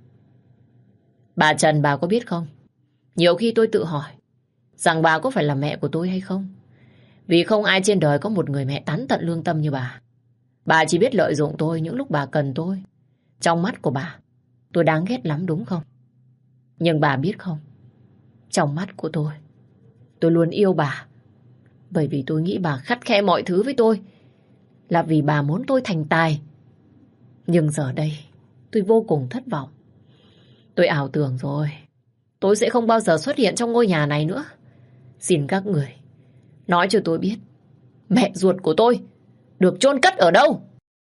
Bà Trần, bà có biết không? Nhiều khi tôi tự hỏi rằng bà có phải là mẹ của tôi hay không? Vì không ai trên đời có một người mẹ tán tận lương tâm như bà. Bà chỉ biết lợi dụng tôi những lúc bà cần tôi. Trong mắt của bà, tôi đáng ghét lắm đúng không? Nhưng bà biết không? Trong mắt của tôi, tôi luôn yêu bà. Bởi vì tôi nghĩ bà khắt khe mọi thứ với tôi là vì bà muốn tôi thành tài. Nhưng giờ đây, tôi vô cùng thất vọng. Tôi ảo tưởng rồi, tôi sẽ không bao giờ xuất hiện trong ngôi nhà này nữa. Xin các người nói cho tôi biết mẹ ruột của tôi được chôn cất ở đâu?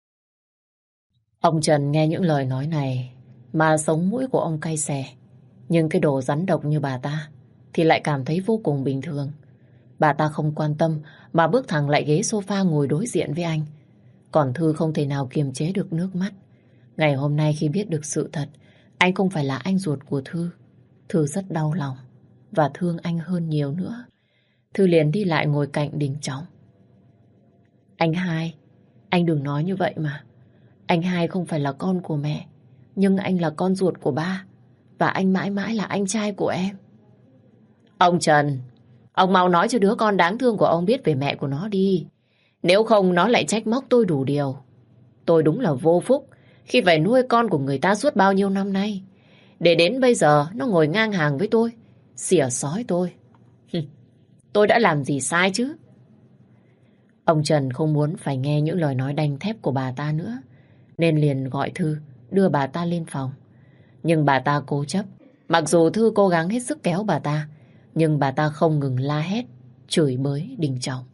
Ông Trần nghe những lời nói này mà sống mũi của ông cay xè. Nhưng cái đồ rắn độc như bà ta thì lại cảm thấy vô cùng bình thường. Bà ta không quan tâm mà bước thẳng lại ghế sofa ngồi đối diện với anh. Còn Thư không thể nào kiềm chế được nước mắt. Ngày hôm nay khi biết được sự thật, anh không phải là anh ruột của Thư. Thư rất đau lòng và thương anh hơn nhiều nữa. Thư liền đi lại ngồi cạnh Đình Trọng. Anh hai, anh đừng nói như vậy mà. Anh hai không phải là con của mẹ, nhưng anh là con ruột của ba. Và anh mãi mãi là anh trai của em. Ông Trần, ông mau nói cho đứa con đáng thương của ông biết về mẹ của nó đi. Nếu không nó lại trách móc tôi đủ điều. Tôi đúng là vô phúc khi phải nuôi con của người ta suốt bao nhiêu năm nay. Để đến bây giờ nó ngồi ngang hàng với tôi, xỉa xói tôi. Tôi đã làm gì sai chứ? Ông Trần không muốn phải nghe những lời nói đanh thép của bà ta nữa, nên liền gọi Thư đưa bà ta lên phòng. Nhưng bà ta cố chấp. Mặc dù Thư cố gắng hết sức kéo bà ta, nhưng bà ta không ngừng la hét, chửi bới Đình Trọng.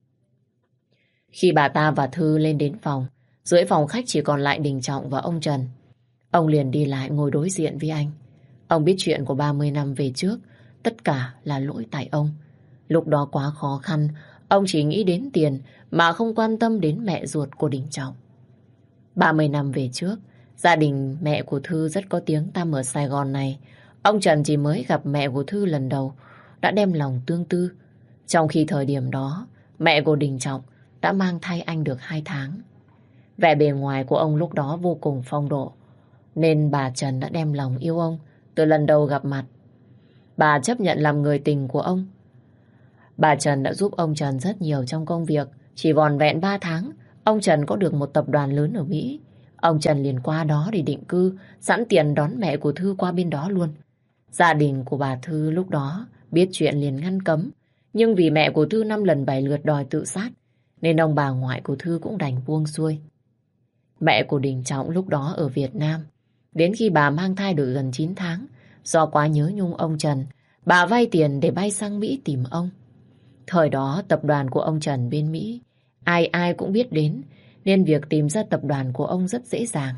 Khi bà ta và Thư lên đến phòng, dưới phòng khách chỉ còn lại Đình Trọng và ông Trần. Ông liền đi lại ngồi đối diện với anh. Ông biết chuyện của ba mươi năm về trước, tất cả là lỗi tại ông. Lúc đó quá khó khăn, ông chỉ nghĩ đến tiền mà không quan tâm đến mẹ ruột của Đình Trọng. ba mươi năm về trước, gia đình mẹ của Thư rất có tiếng tăm ở Sài Gòn này. Ông Trần chỉ mới gặp mẹ của Thư lần đầu, đã đem lòng tương tư. Trong khi thời điểm đó, mẹ của Đình Trọng đã mang thai anh được hai tháng. Vẻ bề ngoài của ông lúc đó vô cùng phong độ, nên bà Trần đã đem lòng yêu ông từ lần đầu gặp mặt. Bà chấp nhận làm người tình của ông. Bà Trần đã giúp ông Trần rất nhiều trong công việc. Chỉ vòn vẹn ba tháng, ông Trần có được một tập đoàn lớn ở Mỹ. Ông Trần liền qua đó để định cư, sẵn tiền đón mẹ của Thư qua bên đó luôn. Gia đình của bà Thư lúc đó biết chuyện liền ngăn cấm. Nhưng vì mẹ của Thư năm lần bảy lượt đòi tự sát, nên ông bà ngoại của Thư cũng đành buông xuôi. Mẹ của Đình Trọng lúc đó ở Việt Nam. Đến khi bà mang thai được gần chín tháng, do quá nhớ nhung ông Trần, bà vay tiền để bay sang Mỹ tìm ông. Thời đó tập đoàn của ông Trần bên Mỹ, ai ai cũng biết đến, nên việc tìm ra tập đoàn của ông rất dễ dàng.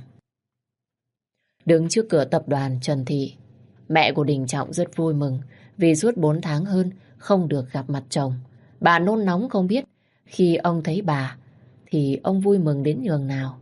Đứng trước cửa tập đoàn Trần Thị, mẹ của Đình Trọng rất vui mừng vì suốt bốn tháng hơn không được gặp mặt chồng. Bà nôn nóng không biết khi ông thấy bà thì ông vui mừng đến nhường nào.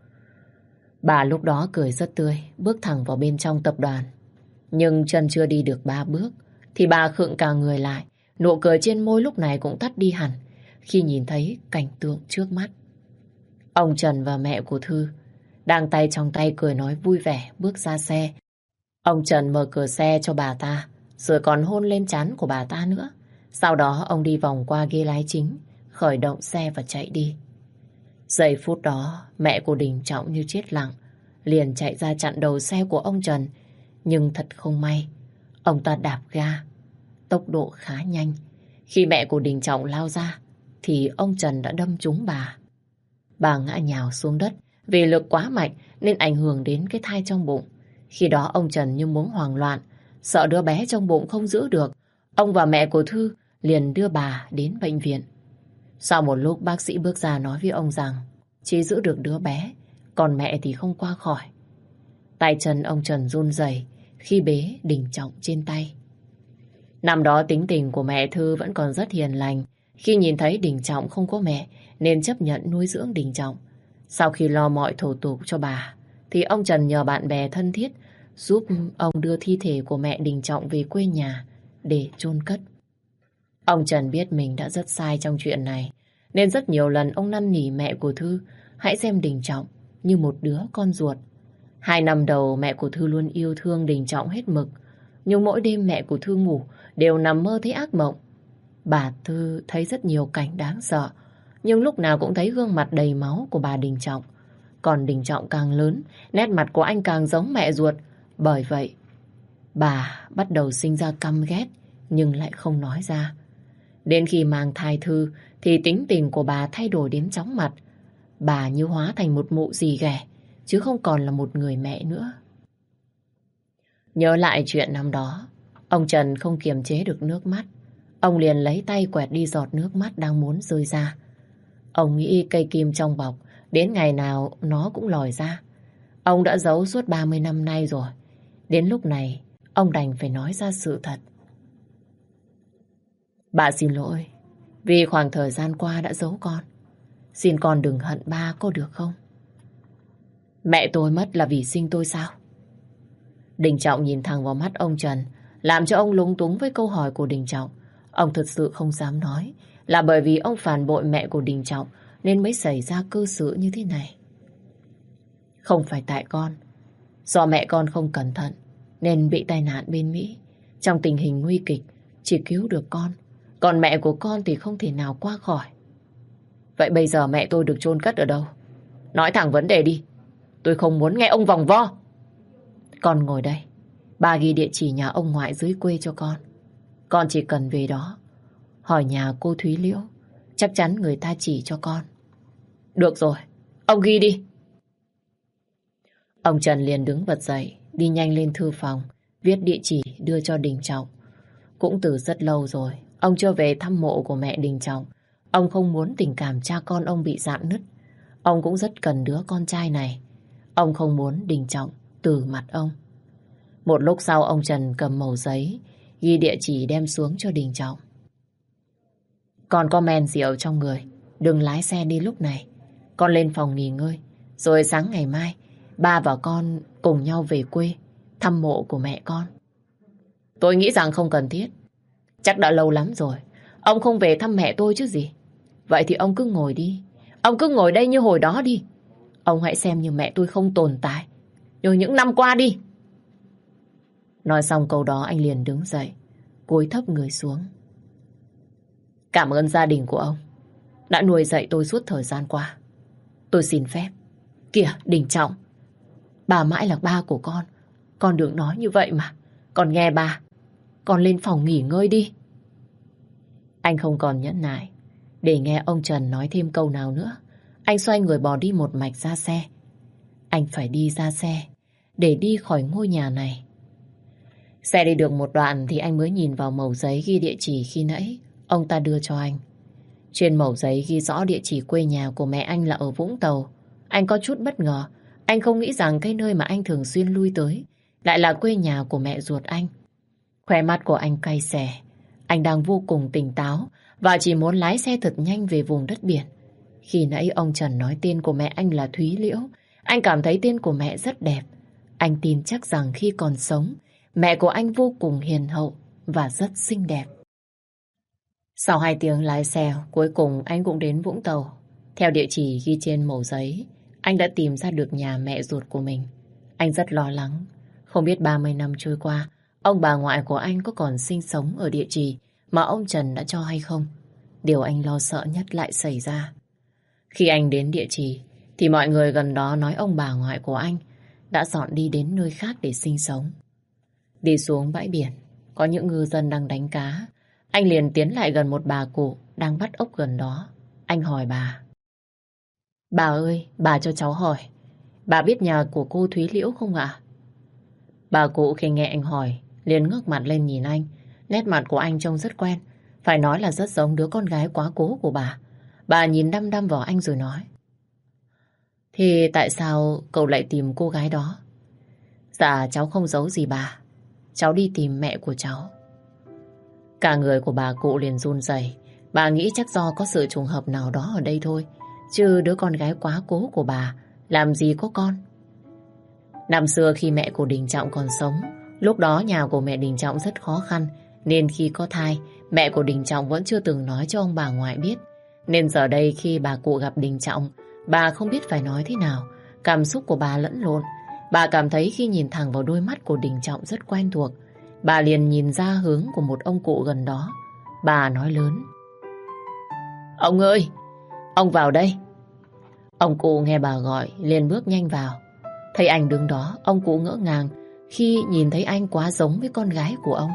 Bà lúc đó cười rất tươi, bước thẳng vào bên trong tập đoàn. Nhưng chân chưa đi được ba bước thì bà khựng cả người lại. Nụ cười trên môi lúc này cũng tắt đi hẳn khi nhìn thấy cảnh tượng trước mắt. Ông Trần và mẹ của Thư đang tay trong tay cười nói vui vẻ bước ra xe. Ông Trần mở cửa xe cho bà ta, rồi còn hôn lên trán của bà ta nữa. Sau đó ông đi vòng qua ghế lái chính, khởi động xe và chạy đi. Giây phút đó, mẹ của Đình Trọng như chết lặng, liền chạy ra chặn đầu xe của ông Trần. Nhưng thật không may, Ông ta đạp ga, tốc độ khá nhanh. Khi mẹ của Đình Trọng lao ra, thì ông Trần đã đâm trúng bà. Bà ngã nhào xuống đất, vì lực quá mạnh nên ảnh hưởng đến cái thai trong bụng. Khi đó ông Trần như muốn hoảng loạn, sợ đứa bé trong bụng không giữ được. Ông và mẹ của Thư liền đưa bà đến bệnh viện. Sau một lúc bác sĩ bước ra nói với ông rằng chỉ giữ được đứa bé, còn mẹ thì không qua khỏi. Tay chân ông Trần run rẩy khi bế Đình Trọng trên tay. Năm đó tính tình của mẹ Thư vẫn còn rất hiền lành. Khi nhìn thấy Đình Trọng không có mẹ nên chấp nhận nuôi dưỡng Đình Trọng. Sau khi lo mọi thủ tục cho bà thì ông Trần nhờ bạn bè thân thiết giúp ông đưa thi thể của mẹ Đình Trọng về quê nhà để chôn cất. Ông Trần biết mình đã rất sai trong chuyện này nên rất nhiều lần ông năn nỉ mẹ của Thư hãy xem Đình Trọng như một đứa con ruột. Hai năm đầu mẹ của Thư luôn yêu thương Đình Trọng hết mực. Nhưng mỗi đêm mẹ của Thư ngủ đều nằm mơ thấy ác mộng. Bà Thư thấy rất nhiều cảnh đáng sợ, nhưng lúc nào cũng thấy gương mặt đầy máu của bà Đình Trọng. Còn Đình Trọng càng lớn, nét mặt của anh càng giống mẹ ruột. Bởi vậy, bà bắt đầu sinh ra căm ghét, nhưng lại không nói ra. Đến khi mang thai Thư, thì tính tình của bà thay đổi đến chóng mặt. Bà như hóa thành một mụ rì ghẻ, chứ không còn là một người mẹ nữa. Nhớ lại chuyện năm đó, ông Trần không kiềm chế được nước mắt. Ông liền lấy tay quẹt đi giọt nước mắt đang muốn rơi ra. Ông nghĩ cây kim trong bọc, đến ngày nào nó cũng lòi ra. Ông đã giấu suốt ba mươi năm nay rồi. Đến lúc này, ông đành phải nói ra sự thật. Bà xin lỗi, vì khoảng thời gian qua đã giấu con. Xin con đừng hận ba có được không? Mẹ tôi mất là vì sinh tôi sao? Đình Trọng nhìn thẳng vào mắt ông Trần, làm cho ông lúng túng với câu hỏi của Đình Trọng. Ông thực sự không dám nói là bởi vì ông phản bội mẹ của Đình Trọng nên mới xảy ra cơ sự như thế này. Không phải tại con, do mẹ con không cẩn thận nên bị tai nạn bên Mỹ. Trong tình hình nguy kịch chỉ cứu được con, còn mẹ của con thì không thể nào qua khỏi. Vậy bây giờ mẹ tôi được chôn cất ở đâu? Nói thẳng vấn đề đi, tôi không muốn nghe ông vòng vo. Con ngồi đây, bà ghi địa chỉ nhà ông ngoại dưới quê cho con. Con chỉ cần về đó hỏi nhà cô Thúy Liễu, chắc chắn người ta chỉ cho con. Được rồi, ông ghi đi. Ông Trần liền đứng bật dậy, đi nhanh lên thư phòng, viết địa chỉ đưa cho Đình Trọng. Cũng từ rất lâu rồi, ông chưa về thăm mộ của mẹ Đình Trọng. Ông không muốn tình cảm cha con ông bị rạn nứt. Ông cũng rất cần đứa con trai này. Ông không muốn Đình Trọng từ mặt ông. Một lúc sau ông Trần cầm mẩu giấy, ghi địa chỉ đem xuống cho Đình Trọng. Con có men rượu trong người, đừng lái xe đi lúc này. Con lên phòng nghỉ ngơi, rồi sáng ngày mai ba và con cùng nhau về quê thăm mộ của mẹ con. Tôi nghĩ rằng không cần thiết. Chắc đã lâu lắm rồi ông không về thăm mẹ tôi chứ gì. Vậy thì ông cứ ngồi đi. Ông cứ ngồi đây như hồi đó đi. Ông hãy xem như mẹ tôi không tồn tại như những năm qua đi. Nói xong câu đó anh liền đứng dậy, cúi thấp người xuống. Cảm ơn gia đình của ông đã nuôi dạy tôi suốt thời gian qua. Tôi xin phép. Kìa Đình Trọng, bà mãi là ba của con. Con đừng nói như vậy mà. Con nghe bà. Con lên phòng nghỉ ngơi đi. Anh không còn nhẫn nại để nghe ông Trần nói thêm câu nào nữa. Anh xoay người bỏ đi một mạch ra xe. Anh phải đi ra xe để đi khỏi ngôi nhà này. Xe đi được một đoạn thì anh mới nhìn vào mẩu giấy ghi địa chỉ khi nãy ông ta đưa cho anh. Trên mẩu giấy ghi rõ địa chỉ quê nhà của mẹ anh là ở Vũng Tàu. Anh có chút bất ngờ. Anh không nghĩ rằng cái nơi mà anh thường xuyên lui tới lại là quê nhà của mẹ ruột anh. Khóe mắt của anh cay xè. Anh đang vô cùng tỉnh táo và chỉ muốn lái xe thật nhanh về vùng đất biển. Khi nãy ông Trần nói tên của mẹ anh là Thúy Liễu. Anh cảm thấy tên của mẹ rất đẹp. Anh tin chắc rằng khi còn sống, mẹ của anh vô cùng hiền hậu và rất xinh đẹp. Sau hai tiếng lái xe, cuối cùng anh cũng đến Vũng Tàu. Theo địa chỉ ghi trên mẩu giấy, anh đã tìm ra được nhà mẹ ruột của mình. Anh rất lo lắng. Không biết ba mươi năm trôi qua, ông bà ngoại của anh có còn sinh sống ở địa chỉ mà ông Trần đã cho hay không? Điều anh lo sợ nhất lại xảy ra. Khi anh đến địa chỉ, thì mọi người gần đó nói ông bà ngoại của anh đã dọn đi đến nơi khác để sinh sống. Đi xuống bãi biển, có những ngư dân đang đánh cá. Anh liền tiến lại gần một bà cụ đang bắt ốc gần đó. Anh hỏi bà. Bà ơi, bà cho cháu hỏi, bà biết nhà của cô Thúy Liễu không ạ? Bà cụ khi nghe anh hỏi, liền ngước mặt lên nhìn anh. Nét mặt của anh trông rất quen, phải nói là rất giống đứa con gái quá cố của bà. Bà nhìn đăm đăm vào anh rồi nói. Thì tại sao cậu lại tìm cô gái đó? Dạ cháu không giấu gì bà, cháu đi tìm mẹ của cháu. Cả người của bà cụ liền run rẩy. Bà nghĩ chắc do có sự trùng hợp nào đó ở đây thôi, chứ đứa con gái quá cố của bà làm gì có con. Năm xưa khi mẹ của Đình Trọng còn sống, lúc đó nhà của mẹ Đình Trọng rất khó khăn, nên khi có thai, mẹ của Đình Trọng vẫn chưa từng nói cho ông bà ngoại biết. Nên giờ đây khi bà cụ gặp Đình Trọng, bà không biết phải nói thế nào. Cảm xúc của bà lẫn lộn. Bà cảm thấy khi nhìn thẳng vào đôi mắt của Đình Trọng rất quen thuộc. Bà liền nhìn ra hướng của một ông cụ gần đó. Bà nói lớn. Ông ơi, ông vào đây. Ông cụ nghe bà gọi, liền bước nhanh vào. Thấy anh đứng đó, ông cụ ngỡ ngàng khi nhìn thấy anh quá giống với con gái của ông.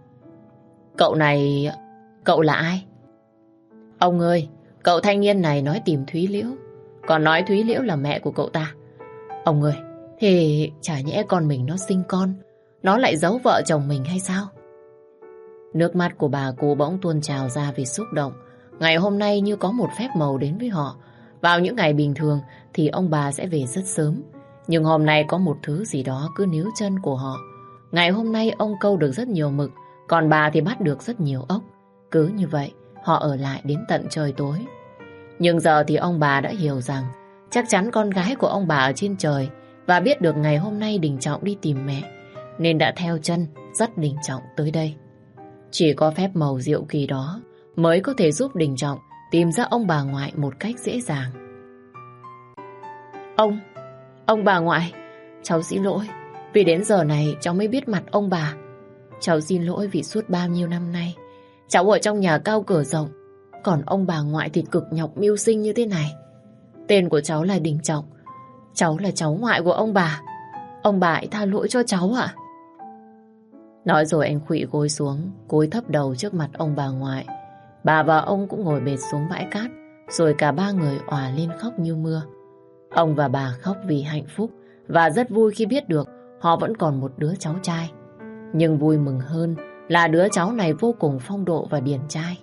Cậu này, cậu là ai? Ông ơi, cậu thanh niên này nói tìm Thúy Liễu, còn nói Thúy Liễu là mẹ của cậu ta. Ông ơi, thì chả nhẽ con mình nó sinh con, nó lại giấu vợ chồng mình hay sao? Nước mắt của bà cụ bỗng tuôn trào ra vì xúc động. Ngày hôm nay như có một phép màu đến với họ. Vào những ngày bình thường thì ông bà sẽ về rất sớm, nhưng hôm nay có một thứ gì đó cứ níu chân của họ. Ngày hôm nay ông câu được rất nhiều mực, còn bà thì bắt được rất nhiều ốc. Cứ như vậy, họ ở lại đến tận trời tối. Nhưng giờ thì ông bà đã hiểu rằng chắc chắn con gái của ông bà ở trên trời, và biết được ngày hôm nay Đình Trọng đi tìm mẹ, nên đã theo chân dắt Đình Trọng tới đây. Chỉ có phép màu diệu kỳ đó mới có thể giúp Đình Trọng tìm ra ông bà ngoại một cách dễ dàng. Ông, ông bà ngoại, cháu xin lỗi vì đến giờ này cháu mới biết mặt ông bà. Cháu xin lỗi vì suốt bao nhiêu năm nay cháu ở trong nhà cao cửa rộng, còn ông bà ngoại thì cực nhọc mưu sinh như thế này. Tên của cháu là Đình Trọng, cháu là cháu ngoại của ông bà. Ông bà hãy tha lỗi cho cháu ạ. Nói rồi anh khuỵu gối xuống, cúi thấp đầu trước mặt ông bà ngoại. Bà và ông cũng ngồi bệt xuống bãi cát, rồi cả ba người òa lên khóc như mưa. Ông và bà khóc vì hạnh phúc và rất vui khi biết được họ vẫn còn một đứa cháu trai. Nhưng vui mừng hơn là đứa cháu này vô cùng phong độ và điển trai.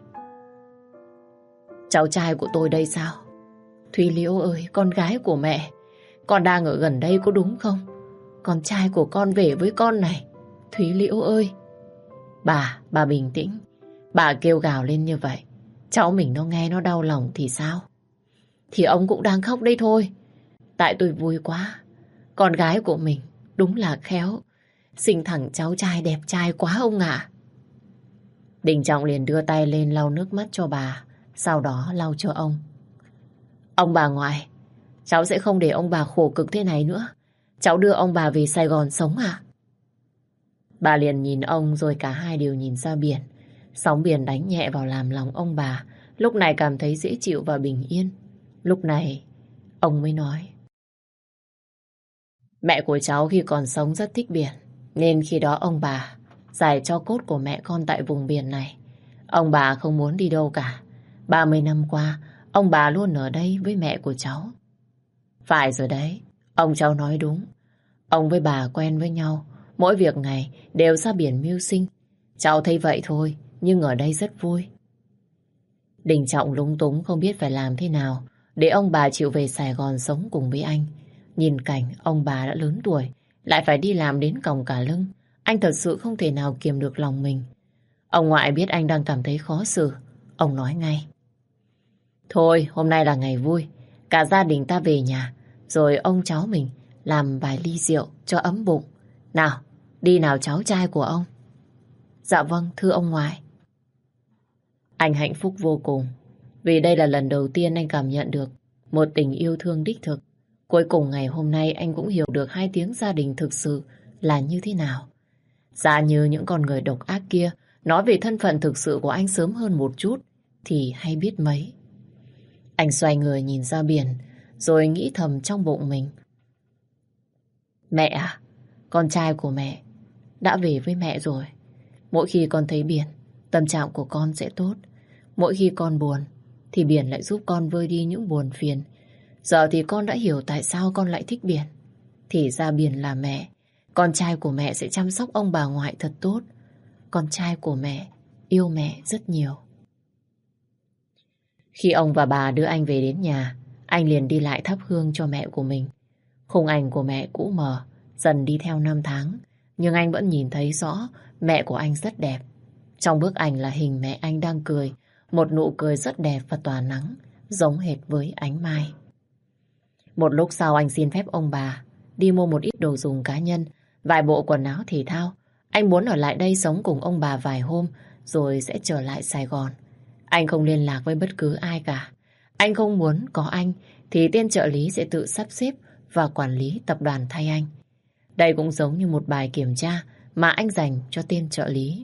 Cháu trai của tôi đây sao? Thúy Liễu ơi, con gái của mẹ, con đang ở gần đây có đúng không? Con trai của con về với con này. Thúy Liễu ơi. Bà, bà bình tĩnh. Bà kêu gào lên như vậy, cháu mình nó nghe nó đau lòng thì sao? Thì ông cũng đang khóc đây thôi. Tại tôi vui quá. Con gái của mình đúng là khéo, sinh thẳng cháu trai đẹp trai quá ông ạ. Đình Trọng liền đưa tay lên lau nước mắt cho bà, sau đó lau cho ông. Ông bà ngoại, cháu sẽ không để ông bà khổ cực thế này nữa. Cháu đưa ông bà về Sài Gòn sống à? Bà liền nhìn ông, rồi cả hai đều nhìn ra biển. Sóng biển đánh nhẹ vào làm lòng ông bà, lúc này cảm thấy dễ chịu và bình yên. Lúc này ông mới nói. Mẹ của cháu khi còn sống rất thích biển, nên khi đó ông bà giải cho cốt của mẹ con tại vùng biển này. Ông bà không muốn đi đâu cả. ba mươi năm qua, ông bà luôn ở đây với mẹ của cháu. Phải rồi đấy, ông cháu nói đúng. Ông với bà quen với nhau, mỗi việc ngày đều ra biển mưu sinh. Cháu thấy vậy thôi, nhưng ở đây rất vui. Đình Trọng lúng túng không biết phải làm thế nào để ông bà chịu về Sài Gòn sống cùng với anh. Nhìn cảnh ông bà đã lớn tuổi, lại phải đi làm đến còng cả lưng, anh thật sự không thể nào kiềm được lòng mình. Ông ngoại biết anh đang cảm thấy khó xử, ông nói ngay. Thôi, hôm nay là ngày vui, cả gia đình ta về nhà, rồi ông cháu mình làm vài ly rượu cho ấm bụng. Nào, đi nào cháu trai của ông. Dạ vâng, thưa ông ngoại. Anh hạnh phúc vô cùng, vì đây là lần đầu tiên anh cảm nhận được một tình yêu thương đích thực. Cuối cùng ngày hôm nay anh cũng hiểu được hai tiếng gia đình thực sự là như thế nào. Giả như những con người độc ác kia nói về thân phận thực sự của anh sớm hơn một chút thì hay biết mấy. Anh xoay người nhìn ra biển, rồi nghĩ thầm trong bụng mình. Mẹ à, con trai của mẹ đã về với mẹ rồi. Mỗi khi con thấy biển, tâm trạng của con sẽ tốt. Mỗi khi con buồn, thì biển lại giúp con vơi đi những buồn phiền. Giờ thì con đã hiểu tại sao con lại thích biển. Thì ra biển là mẹ. Con trai của mẹ sẽ chăm sóc ông bà ngoại thật tốt. Con trai của mẹ yêu mẹ rất nhiều. Khi ông và bà đưa anh về đến nhà, anh liền đi lại thắp hương cho mẹ của mình. Khung ảnh của mẹ cũ mờ, dần đi theo năm tháng. Nhưng anh vẫn nhìn thấy rõ mẹ của anh rất đẹp. Trong bức ảnh là hình mẹ anh đang cười, một nụ cười rất đẹp và tỏa nắng, giống hệt với ánh mai. Một lúc sau anh xin phép ông bà đi mua một ít đồ dùng cá nhân, vài bộ quần áo thể thao. Anh muốn ở lại đây sống cùng ông bà vài hôm rồi sẽ trở lại Sài Gòn. Anh không liên lạc với bất cứ ai cả. Anh không muốn có anh thì tên trợ lý sẽ tự sắp xếp và quản lý tập đoàn thay anh. Đây cũng giống như một bài kiểm tra mà anh dành cho tên trợ lý.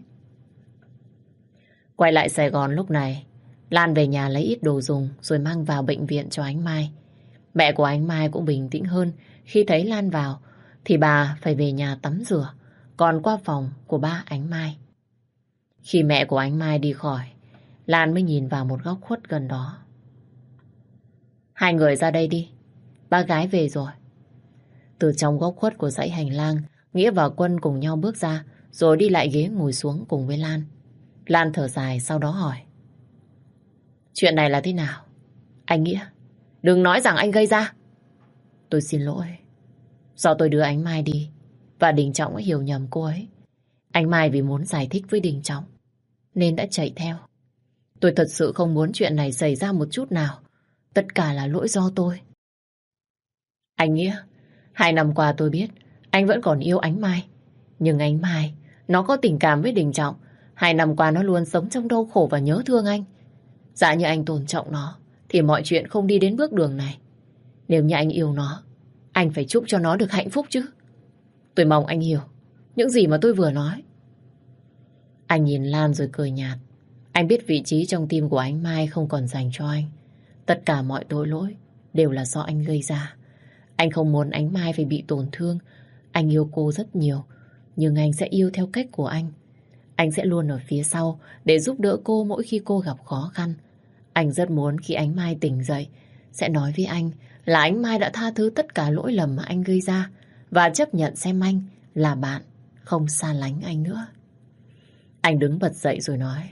Quay lại Sài Gòn lúc này, Lan về nhà lấy ít đồ dùng rồi mang vào bệnh viện cho ánh Mai. Mẹ của ánh Mai cũng bình tĩnh hơn khi thấy Lan vào thì bà phải về nhà tắm rửa, còn qua phòng của ba ánh Mai. Khi mẹ của ánh Mai đi khỏi, Lan mới nhìn vào một góc khuất gần đó. Hai người ra đây đi, ba gái về rồi. Từ trong góc khuất của dãy hành lang, Nghĩa và Quân cùng nhau bước ra rồi đi lại ghế ngồi xuống cùng với Lan. Lan thở dài sau đó hỏi. Chuyện này là thế nào? Anh Nghĩa, đừng nói rằng anh gây ra. Tôi xin lỗi. Do tôi đưa ánh Mai đi và Đình Trọng đã hiểu nhầm cô ấy. Anh Mai vì muốn giải thích với Đình Trọng nên đã chạy theo. Tôi thật sự không muốn chuyện này xảy ra một chút nào. Tất cả là lỗi do tôi. Anh Nghĩa, hai năm qua tôi biết anh vẫn còn yêu ánh Mai. Nhưng ánh Mai, nó có tình cảm với Đình Trọng. Hai năm qua nó luôn sống trong đau khổ và nhớ thương anh. Dạ như anh tôn trọng nó thì mọi chuyện không đi đến bước đường này. Nếu như anh yêu nó, anh phải chúc cho nó được hạnh phúc chứ. Tôi mong anh hiểu những gì mà tôi vừa nói. Anh nhìn Lan rồi cười nhạt. Anh biết vị trí trong tim của ánh Mai không còn dành cho anh. Tất cả mọi tội lỗi đều là do anh gây ra. Anh không muốn ánh Mai phải bị tổn thương. Anh yêu cô rất nhiều, nhưng anh sẽ yêu theo cách của anh. Anh sẽ luôn ở phía sau để giúp đỡ cô mỗi khi cô gặp khó khăn. Anh rất muốn khi ánh Mai tỉnh dậy sẽ nói với anh là ánh Mai đã tha thứ tất cả lỗi lầm mà anh gây ra và chấp nhận xem anh là bạn, không xa lánh anh nữa. Anh đứng bật dậy rồi nói.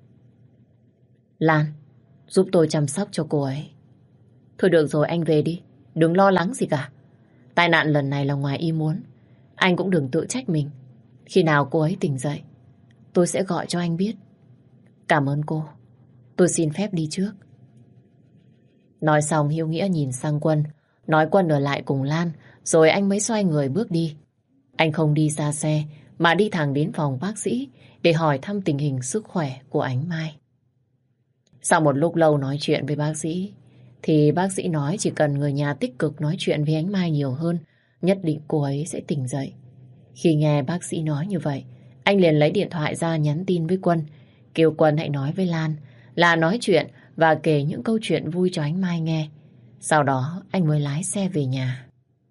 Lan, giúp tôi chăm sóc cho cô ấy. Thôi được rồi, anh về đi, đừng lo lắng gì cả. Tai nạn lần này là ngoài ý muốn. Anh cũng đừng tự trách mình. Khi nào cô ấy tỉnh dậy, tôi sẽ gọi cho anh biết. Cảm ơn cô. Tôi xin phép đi trước. Nói xong Hiếu Nghĩa nhìn sang Quân, nói Quân ở lại cùng Lan, rồi anh mới xoay người bước đi. Anh không đi ra xe, mà đi thẳng đến phòng bác sĩ để hỏi thăm tình hình sức khỏe của ánh Mai. Sau một lúc lâu nói chuyện với bác sĩ, thì bác sĩ nói chỉ cần người nhà tích cực nói chuyện với ánh Mai nhiều hơn, nhất định cô ấy sẽ tỉnh dậy. Khi nghe bác sĩ nói như vậy, anh liền lấy điện thoại ra nhắn tin với Quân, kêu Quân hãy nói với Lan là nói chuyện và kể những câu chuyện vui cho ánh Mai nghe. Sau đó anh mới lái xe về nhà.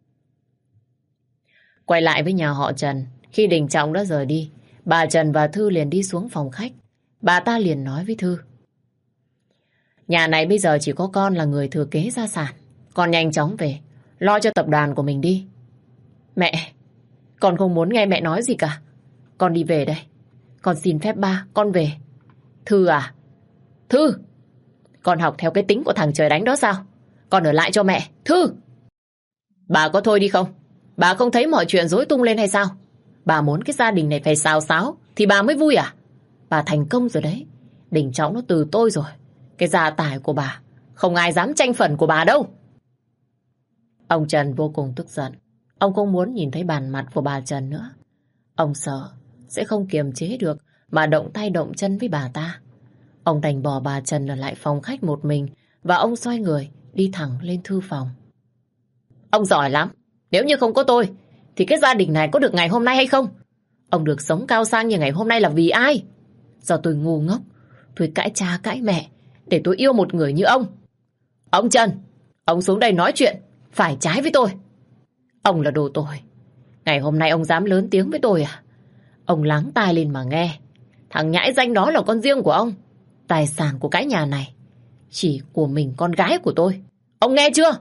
Quay lại với nhà họ Trần, khi Đình Trọng đã rời đi, bà Trần và Thư liền đi xuống phòng khách. Bà ta liền nói với Thư. Nhà này bây giờ chỉ có con là người thừa kế gia sản. Con nhanh chóng về, lo cho tập đoàn của mình đi. Mẹ, con không muốn nghe mẹ nói gì cả. Con đi về đây. Con xin phép ba, con về. Thư à? Thư! Con học theo cái tính của thằng trời đánh đó sao? Con ở lại cho mẹ. Thư! Bà có thôi đi không? Bà không thấy mọi chuyện rối tung lên hay sao? Bà muốn cái gia đình này phải xào xáo thì bà mới vui à? Bà thành công rồi đấy. Đình Trọng nó từ tôi rồi. Cái gia tài của bà không ai dám tranh phần của bà đâu. Ông Trần vô cùng tức giận. Ông không muốn nhìn thấy bàn mặt của bà Trần nữa. Ông sợ sẽ không kiềm chế được mà động tay động chân với bà ta. Ông đành bỏ bà Trần ở lại phòng khách một mình và ông xoay người đi thẳng lên thư phòng. Ông giỏi lắm. Nếu như không có tôi thì cái gia đình này có được ngày hôm nay hay không? Ông được sống cao sang như ngày hôm nay là vì ai? Do tôi ngu ngốc, tôi cãi cha cãi mẹ để tôi yêu một người như ông. Ông Trần, ông xuống đây nói chuyện phải trái với tôi. Ông là đồ tồi. Ngày hôm nay ông dám lớn tiếng với tôi à? Ông lắng tai lên mà nghe. Thằng nhãi danh đó là con riêng của ông. Tài sản của cái nhà này chỉ của mình con gái của tôi. Ông nghe chưa?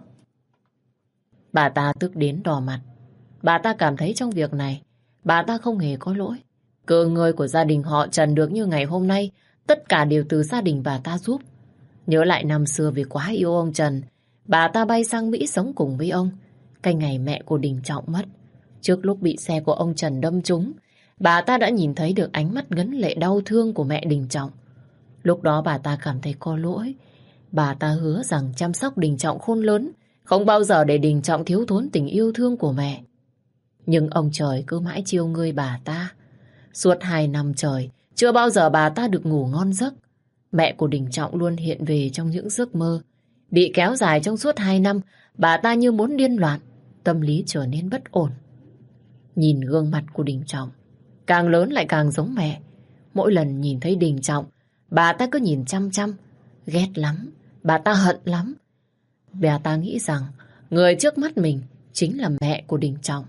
Bà ta tức đến đỏ mặt. Bà ta cảm thấy trong việc này bà ta không hề có lỗi. Cơ ngơi của gia đình họ Trần được như ngày hôm nay, tất cả đều từ gia đình bà ta giúp. Nhớ lại năm xưa vì quá yêu ông Trần, bà ta bay sang Mỹ sống cùng với ông. Cái ngày mẹ của Đình Trọng mất, trước lúc bị xe của ông Trần đâm trúng, bà ta đã nhìn thấy được ánh mắt ngấn lệ đau thương của mẹ Đình Trọng. Lúc đó bà ta cảm thấy có lỗi. Bà ta hứa rằng chăm sóc Đình Trọng khôn lớn, không bao giờ để Đình Trọng thiếu thốn tình yêu thương của mẹ. Nhưng ông trời cứ mãi chiêu ngươi bà ta. Suốt hai năm trời, chưa bao giờ bà ta được ngủ ngon giấc. Mẹ của Đình Trọng luôn hiện về trong những giấc mơ. Bị kéo dài trong suốt hai năm, bà ta như muốn điên loạn, tâm lý trở nên bất ổn. Nhìn gương mặt của Đình Trọng, càng lớn lại càng giống mẹ. Mỗi lần nhìn thấy Đình Trọng, bà ta cứ nhìn chăm chăm, ghét lắm, bà ta hận lắm. Bà ta nghĩ rằng người trước mắt mình chính là mẹ của Đình Trọng.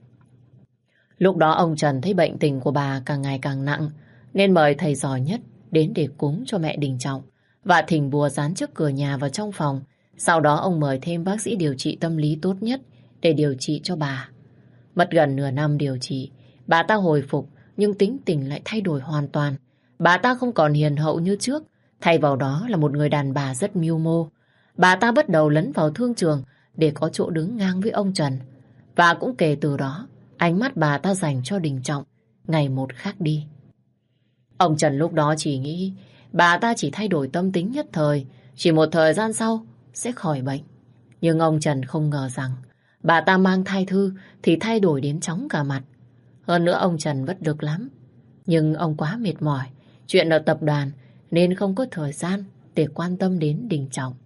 Lúc đó ông Trần thấy bệnh tình của bà càng ngày càng nặng, nên mời thầy giỏi nhất đến để cúng cho mẹ Đình Trọng và thỉnh bùa dán trước cửa nhà vào trong phòng. Sau đó ông mời thêm bác sĩ điều trị tâm lý tốt nhất để điều trị cho bà. Mất gần nửa năm điều trị, bà ta hồi phục nhưng tính tình lại thay đổi hoàn toàn. Bà ta không còn hiền hậu như trước, thay vào đó là một người đàn bà rất mưu mô. Bà ta bắt đầu lấn vào thương trường để có chỗ đứng ngang với ông Trần. Và cũng kể từ đó, ánh mắt bà ta dành cho Đình Trọng ngày một khác đi. Ông Trần lúc đó chỉ nghĩ bà ta chỉ thay đổi tâm tính nhất thời, chỉ một thời gian sau sẽ khỏi bệnh. Nhưng ông Trần không ngờ rằng bà ta mang thai Thư thì thay đổi đến chóng cả mặt. Hơn nữa ông Trần bất lực lắm, nhưng ông quá mệt mỏi chuyện ở tập đoàn nên không có thời gian để quan tâm đến Đình Trọng.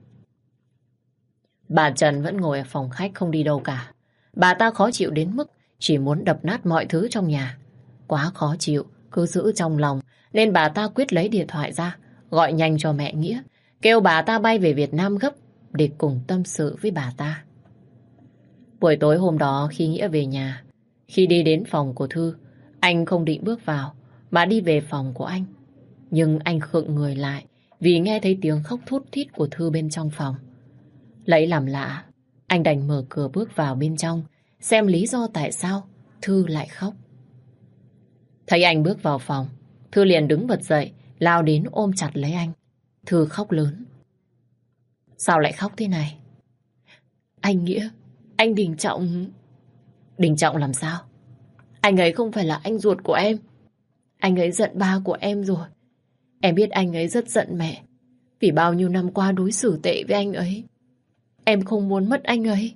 Bà Trần vẫn ngồi ở phòng khách không đi đâu cả. Bà ta khó chịu đến mức chỉ muốn đập nát mọi thứ trong nhà. Quá khó chịu, cứ giữ trong lòng, nên bà ta quyết lấy điện thoại ra, gọi nhanh cho mẹ Nghĩa, kêu bà ta bay về Việt Nam gấp để cùng tâm sự với bà ta. Buổi tối hôm đó khi Nghĩa về nhà, khi đi đến phòng của Thư, anh không định bước vào, mà đi về phòng của anh. Nhưng anh khựng người lại vì nghe thấy tiếng khóc thút thít của Thư bên trong phòng. Lấy làm lạ, anh đành mở cửa bước vào bên trong, xem lý do tại sao Thư lại khóc. Thấy anh bước vào phòng, Thư liền đứng bật dậy, lao đến ôm chặt lấy anh. Thư khóc lớn. Sao lại khóc thế này? Anh Nghĩa, anh Đình Trọng... Đình Trọng làm sao? Anh ấy không phải là anh ruột của em. Anh ấy giận ba của em rồi. Em biết anh ấy rất giận mẹ vì bao nhiêu năm qua đối xử tệ với anh ấy. Em không muốn mất anh ấy.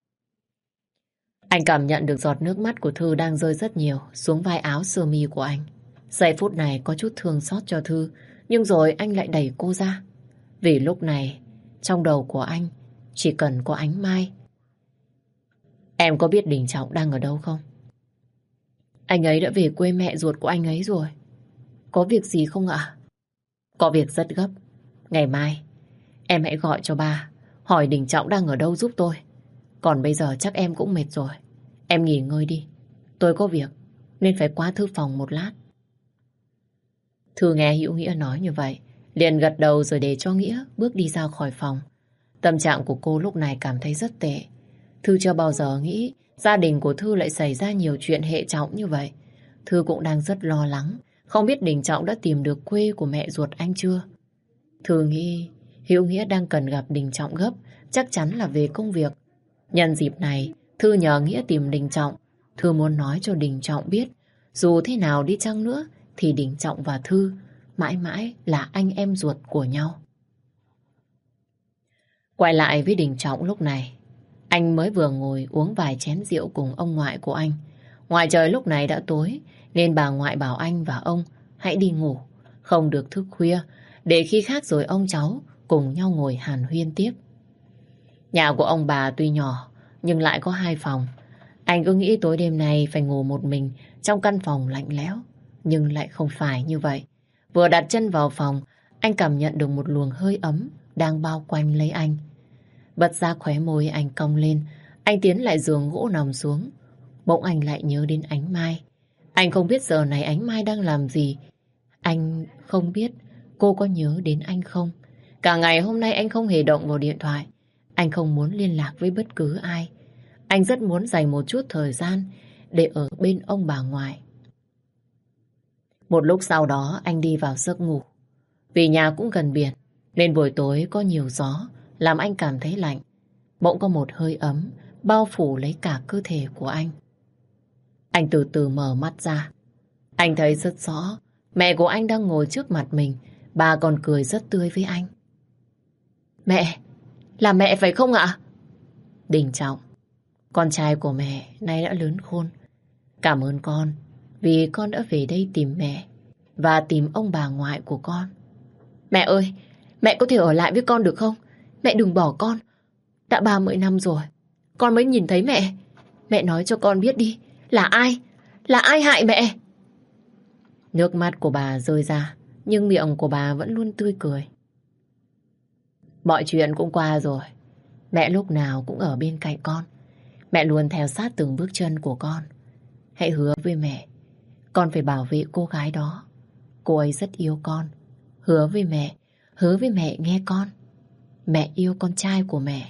Anh cảm nhận được giọt nước mắt của Thư đang rơi rất nhiều xuống vai áo sơ mi của anh. Giây phút này có chút thương xót cho Thư, nhưng rồi anh lại đẩy cô ra. Vì lúc này, trong đầu của anh chỉ cần có Ánh Mai. Em có biết Đình Trọng đang ở đâu không? Anh ấy đã về quê mẹ ruột của anh ấy rồi. Có việc gì không ạ? Có việc rất gấp. Ngày mai, em hãy gọi cho ba, hỏi Đình Trọng đang ở đâu giúp tôi. Còn bây giờ chắc em cũng mệt rồi. Em nghỉ ngơi đi. Tôi có việc, nên phải qua thư phòng một lát. Thư nghe Hữu Nghĩa nói như vậy, liền gật đầu rồi để cho Nghĩa bước đi ra khỏi phòng. Tâm trạng của cô lúc này cảm thấy rất tệ. Thư chưa bao giờ nghĩ gia đình của Thư lại xảy ra nhiều chuyện hệ trọng như vậy. Thư cũng đang rất lo lắng, không biết Đình Trọng đã tìm được quê của mẹ ruột anh chưa. Thư nghĩ Hữu Nghĩa đang cần gặp Đình Trọng gấp, chắc chắn là về công việc. Nhân dịp này, Thư nhờ Nghĩa tìm Đình Trọng. Thư muốn nói cho Đình Trọng biết, dù thế nào đi chăng nữa, thì Đình Trọng và Thư mãi mãi là anh em ruột của nhau. Quay lại với Đình Trọng lúc này, anh mới vừa ngồi uống vài chén rượu cùng ông ngoại của anh. Ngoài trời lúc này đã tối, nên bà ngoại bảo anh và ông hãy đi ngủ, không được thức khuya, để khi khác rồi ông cháu cùng nhau ngồi hàn huyên tiếp. Nhà của ông bà tuy nhỏ, nhưng lại có hai phòng. Anh cứ nghĩ tối đêm này phải ngủ một mình trong căn phòng lạnh lẽo, nhưng lại không phải như vậy. Vừa đặt chân vào phòng, anh cảm nhận được một luồng hơi ấm đang bao quanh lấy anh. Bật ra khóe môi anh cong lên, anh tiến lại giường gỗ nằm xuống. Bỗng anh lại nhớ đến Ánh Mai. Anh không biết giờ này Ánh Mai đang làm gì. Anh không biết cô có nhớ đến anh không. Cả ngày hôm nay anh không hề động vào điện thoại. Anh không muốn liên lạc với bất cứ ai. Anh rất muốn dành một chút thời gian để ở bên ông bà ngoại. Một lúc sau đó anh đi vào giấc ngủ. Vì nhà cũng gần biển nên buổi tối có nhiều gió làm anh cảm thấy lạnh. Bỗng có một hơi ấm bao phủ lấy cả cơ thể của anh. Anh từ từ mở mắt ra. Anh thấy rất rõ mẹ của anh đang ngồi trước mặt mình. Bà còn cười rất tươi với anh. Mẹ, là mẹ phải không ạ? Đình Trọng, con trai của mẹ nay đã lớn khôn. Cảm ơn con vì con đã về đây tìm mẹ và tìm ông bà ngoại của con. Mẹ ơi, mẹ có thể ở lại với con được không? Mẹ đừng bỏ con. Đã ba mươi năm rồi con mới nhìn thấy mẹ. Mẹ nói cho con biết đi, là ai? Là ai hại mẹ? Nước mắt của bà rơi ra, nhưng miệng của bà vẫn luôn tươi cười. Mọi chuyện cũng qua rồi. Mẹ lúc nào cũng ở bên cạnh con. Mẹ luôn theo sát từng bước chân của con. Hãy hứa với mẹ, con phải bảo vệ cô gái đó. Cô ấy rất yêu con. Hứa với mẹ, hứa với mẹ nghe con. Mẹ yêu con trai của mẹ.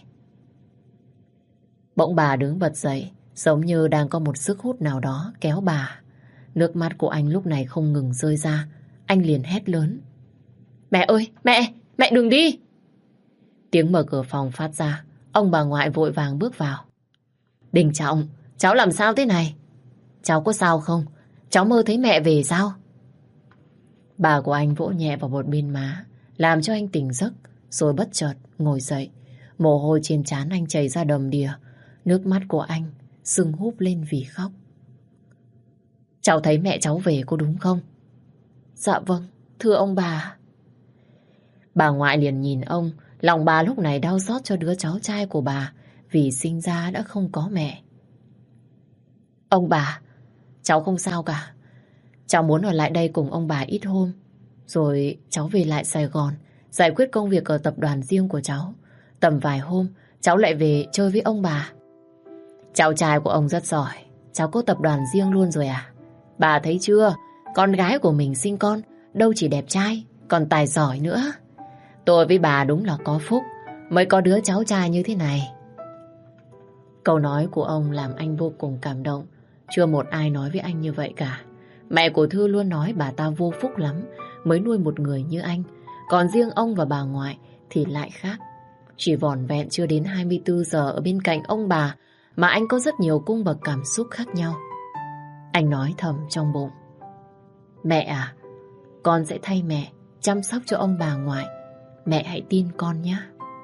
Bỗng bà đứng bật dậy, giống như đang có một sức hút nào đó kéo bà. Nước mắt của anh lúc này không ngừng rơi ra. Anh liền hét lớn. Mẹ ơi, mẹ, mẹ đừng đi. Tiếng mở cửa phòng phát ra. Ông bà ngoại vội vàng bước vào. Đình Trọng, cháu làm sao thế này? Cháu có sao không? Cháu mơ thấy mẹ về sao? Bà của anh vỗ nhẹ vào một bên má, làm cho anh tỉnh giấc, rồi bất chợt ngồi dậy. Mồ hôi trên trán anh chảy ra đầm đìa. Nước mắt của anh sưng húp lên vì khóc. Cháu thấy mẹ cháu về có đúng không? Dạ vâng, thưa ông bà. Bà ngoại liền nhìn ông. Lòng bà lúc này đau xót cho đứa cháu trai của bà vì sinh ra đã không có mẹ. Ông bà, cháu không sao cả. Cháu muốn ở lại đây cùng ông bà ít hôm, rồi cháu về lại Sài Gòn giải quyết công việc ở tập đoàn riêng của cháu. Tầm vài hôm cháu lại về chơi với ông bà. Cháu trai của ông rất giỏi. Cháu có tập đoàn riêng luôn rồi à? Bà thấy chưa, con gái của mình sinh con đâu chỉ đẹp trai, còn tài giỏi nữa. Tôi với bà đúng là có phúc mới có đứa cháu trai như thế này. Câu nói của ông làm anh vô cùng cảm động. Chưa một ai nói với anh như vậy cả. Mẹ của Thư luôn nói bà ta vô phúc lắm mới nuôi một người như anh. Còn riêng ông và bà ngoại thì lại khác. Chỉ vỏn vẹn chưa đến hai mươi tư giờ ở bên cạnh ông bà mà anh có rất nhiều cung bậc cảm xúc khác nhau. Anh nói thầm trong bụng. Mẹ à, con sẽ thay mẹ chăm sóc cho ông bà ngoại. Mẹ hãy tin con nhé.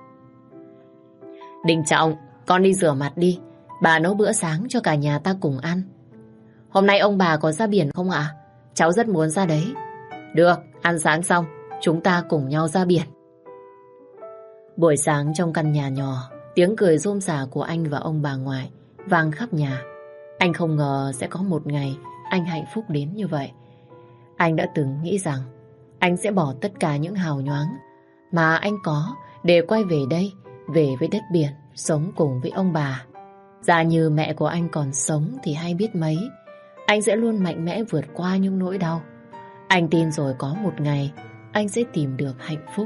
Đình Trọng, con đi rửa mặt đi. Bà nấu bữa sáng cho cả nhà ta cùng ăn. Hôm nay ông bà có ra biển không ạ? Cháu rất muốn ra đấy. Được, ăn sáng xong chúng ta cùng nhau ra biển. Buổi sáng trong căn nhà nhỏ, tiếng cười rôm rả của anh và ông bà ngoại vang khắp nhà. Anh không ngờ sẽ có một ngày anh hạnh phúc đến như vậy. Anh đã từng nghĩ rằng anh sẽ bỏ tất cả những hào nhoáng mà anh có để quay về đây, về với đất biển, sống cùng với ông bà. Giả như mẹ của anh còn sống thì hay biết mấy, anh sẽ luôn mạnh mẽ vượt qua những nỗi đau. Anh tin rồi có một ngày anh sẽ tìm được hạnh phúc.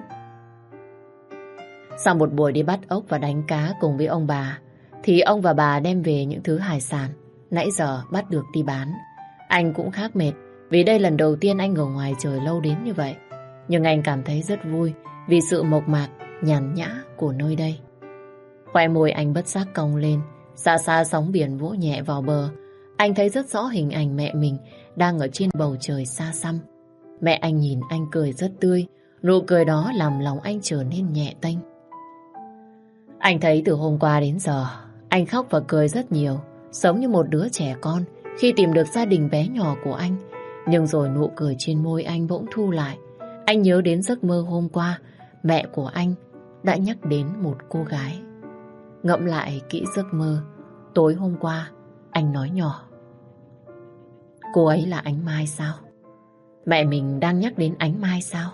Sau một buổi đi bắt ốc và đánh cá cùng với ông bà, thì ông và bà đem về những thứ hải sản nãy giờ bắt được đi bán. Anh cũng khác mệt vì đây lần đầu tiên anh ở ngoài trời lâu đến như vậy. Nhưng anh cảm thấy rất vui vì sự mộc mạc, nhàn nhã của nơi đây. Khoe môi anh bất giác cong lên, xa xa sóng biển vỗ nhẹ vào bờ. Anh thấy rất rõ hình ảnh mẹ mình đang ở trên bầu trời xa xăm. Mẹ anh nhìn anh cười rất tươi, nụ cười đó làm lòng anh trở nên nhẹ tênh. Anh thấy từ hôm qua đến giờ, anh khóc và cười rất nhiều, giống như một đứa trẻ con khi tìm được gia đình bé nhỏ của anh. Nhưng rồi nụ cười trên môi anh bỗng thu lại. Anh nhớ đến giấc mơ hôm qua, mẹ của anh đã nhắc đến một cô gái. Ngẫm lại kỹ giấc mơ, tối hôm qua anh nói nhỏ. Cô ấy là Ánh Mai sao? Mẹ mình đang nhắc đến Ánh Mai sao?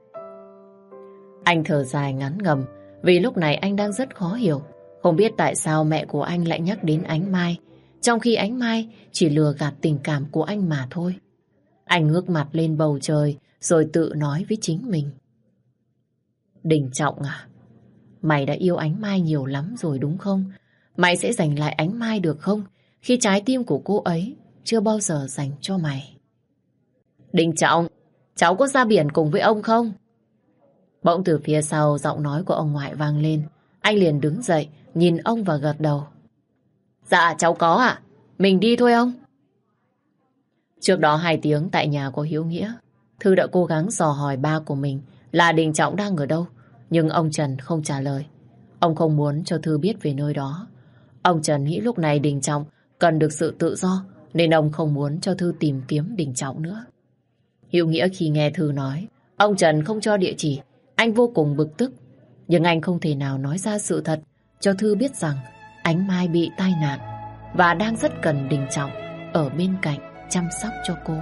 Anh thở dài ngắn ngầm vì lúc này anh đang rất khó hiểu. Không biết tại sao mẹ của anh lại nhắc đến Ánh Mai, trong khi Ánh Mai chỉ lừa gạt tình cảm của anh mà thôi. Anh ngước mặt lên bầu trời, rồi tự nói với chính mình. Đình Trọng à, mày đã yêu Ánh Mai nhiều lắm rồi đúng không? Mày sẽ giành lại Ánh Mai được không? Khi trái tim của cô ấy chưa bao giờ dành cho mày. Đình Trọng, cháu có ra biển cùng với ông không? Bỗng từ phía sau giọng nói của ông ngoại vang lên. Anh liền đứng dậy, nhìn ông và gật đầu. Dạ cháu có ạ, mình đi thôi ông. Trước đó hai tiếng tại nhà của Hiếu Nghĩa, Thư đã cố gắng dò hỏi ba của mình là Đình Trọng đang ở đâu, nhưng ông Trần không trả lời. Ông không muốn cho Thư biết về nơi đó. Ông Trần nghĩ lúc này Đình Trọng cần được sự tự do, nên ông không muốn cho Thư tìm kiếm Đình Trọng nữa. Hiếu Nghĩa khi nghe Thư nói ông Trần không cho địa chỉ, anh vô cùng bực tức. Nhưng anh không thể nào nói ra sự thật cho Thư biết rằng Ánh Mai bị tai nạn và đang rất cần Đình Trọng ở bên cạnh chăm sóc cho cô.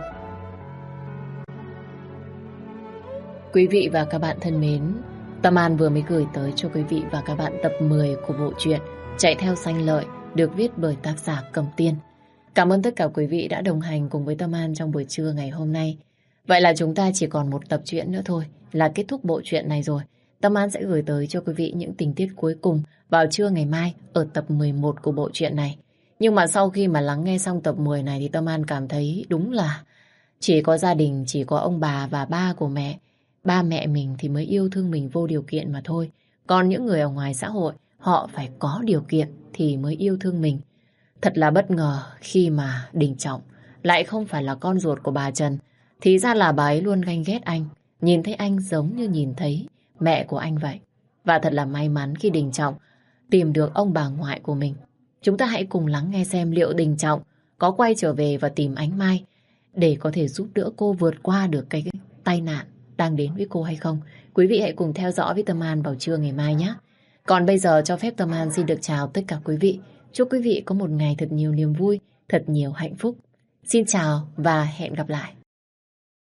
Quý vị và các bạn thân mến, Tâm An vừa mới gửi tới cho quý vị và các bạn tập mười của bộ truyện Chạy theo Xanh Lợi được viết bởi tác giả Cẩm Tiên. Cảm ơn tất cả quý vị đã đồng hành cùng với Tâm An trong buổi trưa ngày hôm nay. Vậy là chúng ta chỉ còn một tập truyện nữa thôi là kết thúc bộ truyện này rồi. Tâm An sẽ gửi tới cho quý vị những tình tiết cuối cùng vào trưa ngày mai ở tập mười một của bộ truyện này. Nhưng mà sau khi mà lắng nghe xong tập mười này thì Tâm An cảm thấy đúng là chỉ có gia đình, chỉ có ông bà và ba của mẹ, ba mẹ mình thì mới yêu thương mình vô điều kiện mà thôi. Còn những người ở ngoài xã hội, họ phải có điều kiện thì mới yêu thương mình. Thật là bất ngờ khi mà Đình Trọng lại không phải là con ruột của bà Trần. Thì ra là bà ấy luôn ganh ghét anh, nhìn thấy anh giống như nhìn thấy mẹ của anh vậy. Và thật là may mắn khi Đình Trọng tìm được ông bà ngoại của mình. Chúng ta hãy cùng lắng nghe xem liệu Đình Trọng có quay trở về và tìm Ánh Mai để có thể giúp đỡ cô vượt qua được cái tai nạn đang đến với cô hay không. Quý vị hãy cùng theo dõi với Tâm An vào trưa ngày mai nhé. Còn bây giờ cho phép Tâm An xin được chào tất cả quý vị. Chúc quý vị có một ngày thật nhiều niềm vui, thật nhiều hạnh phúc. Xin chào và hẹn gặp lại.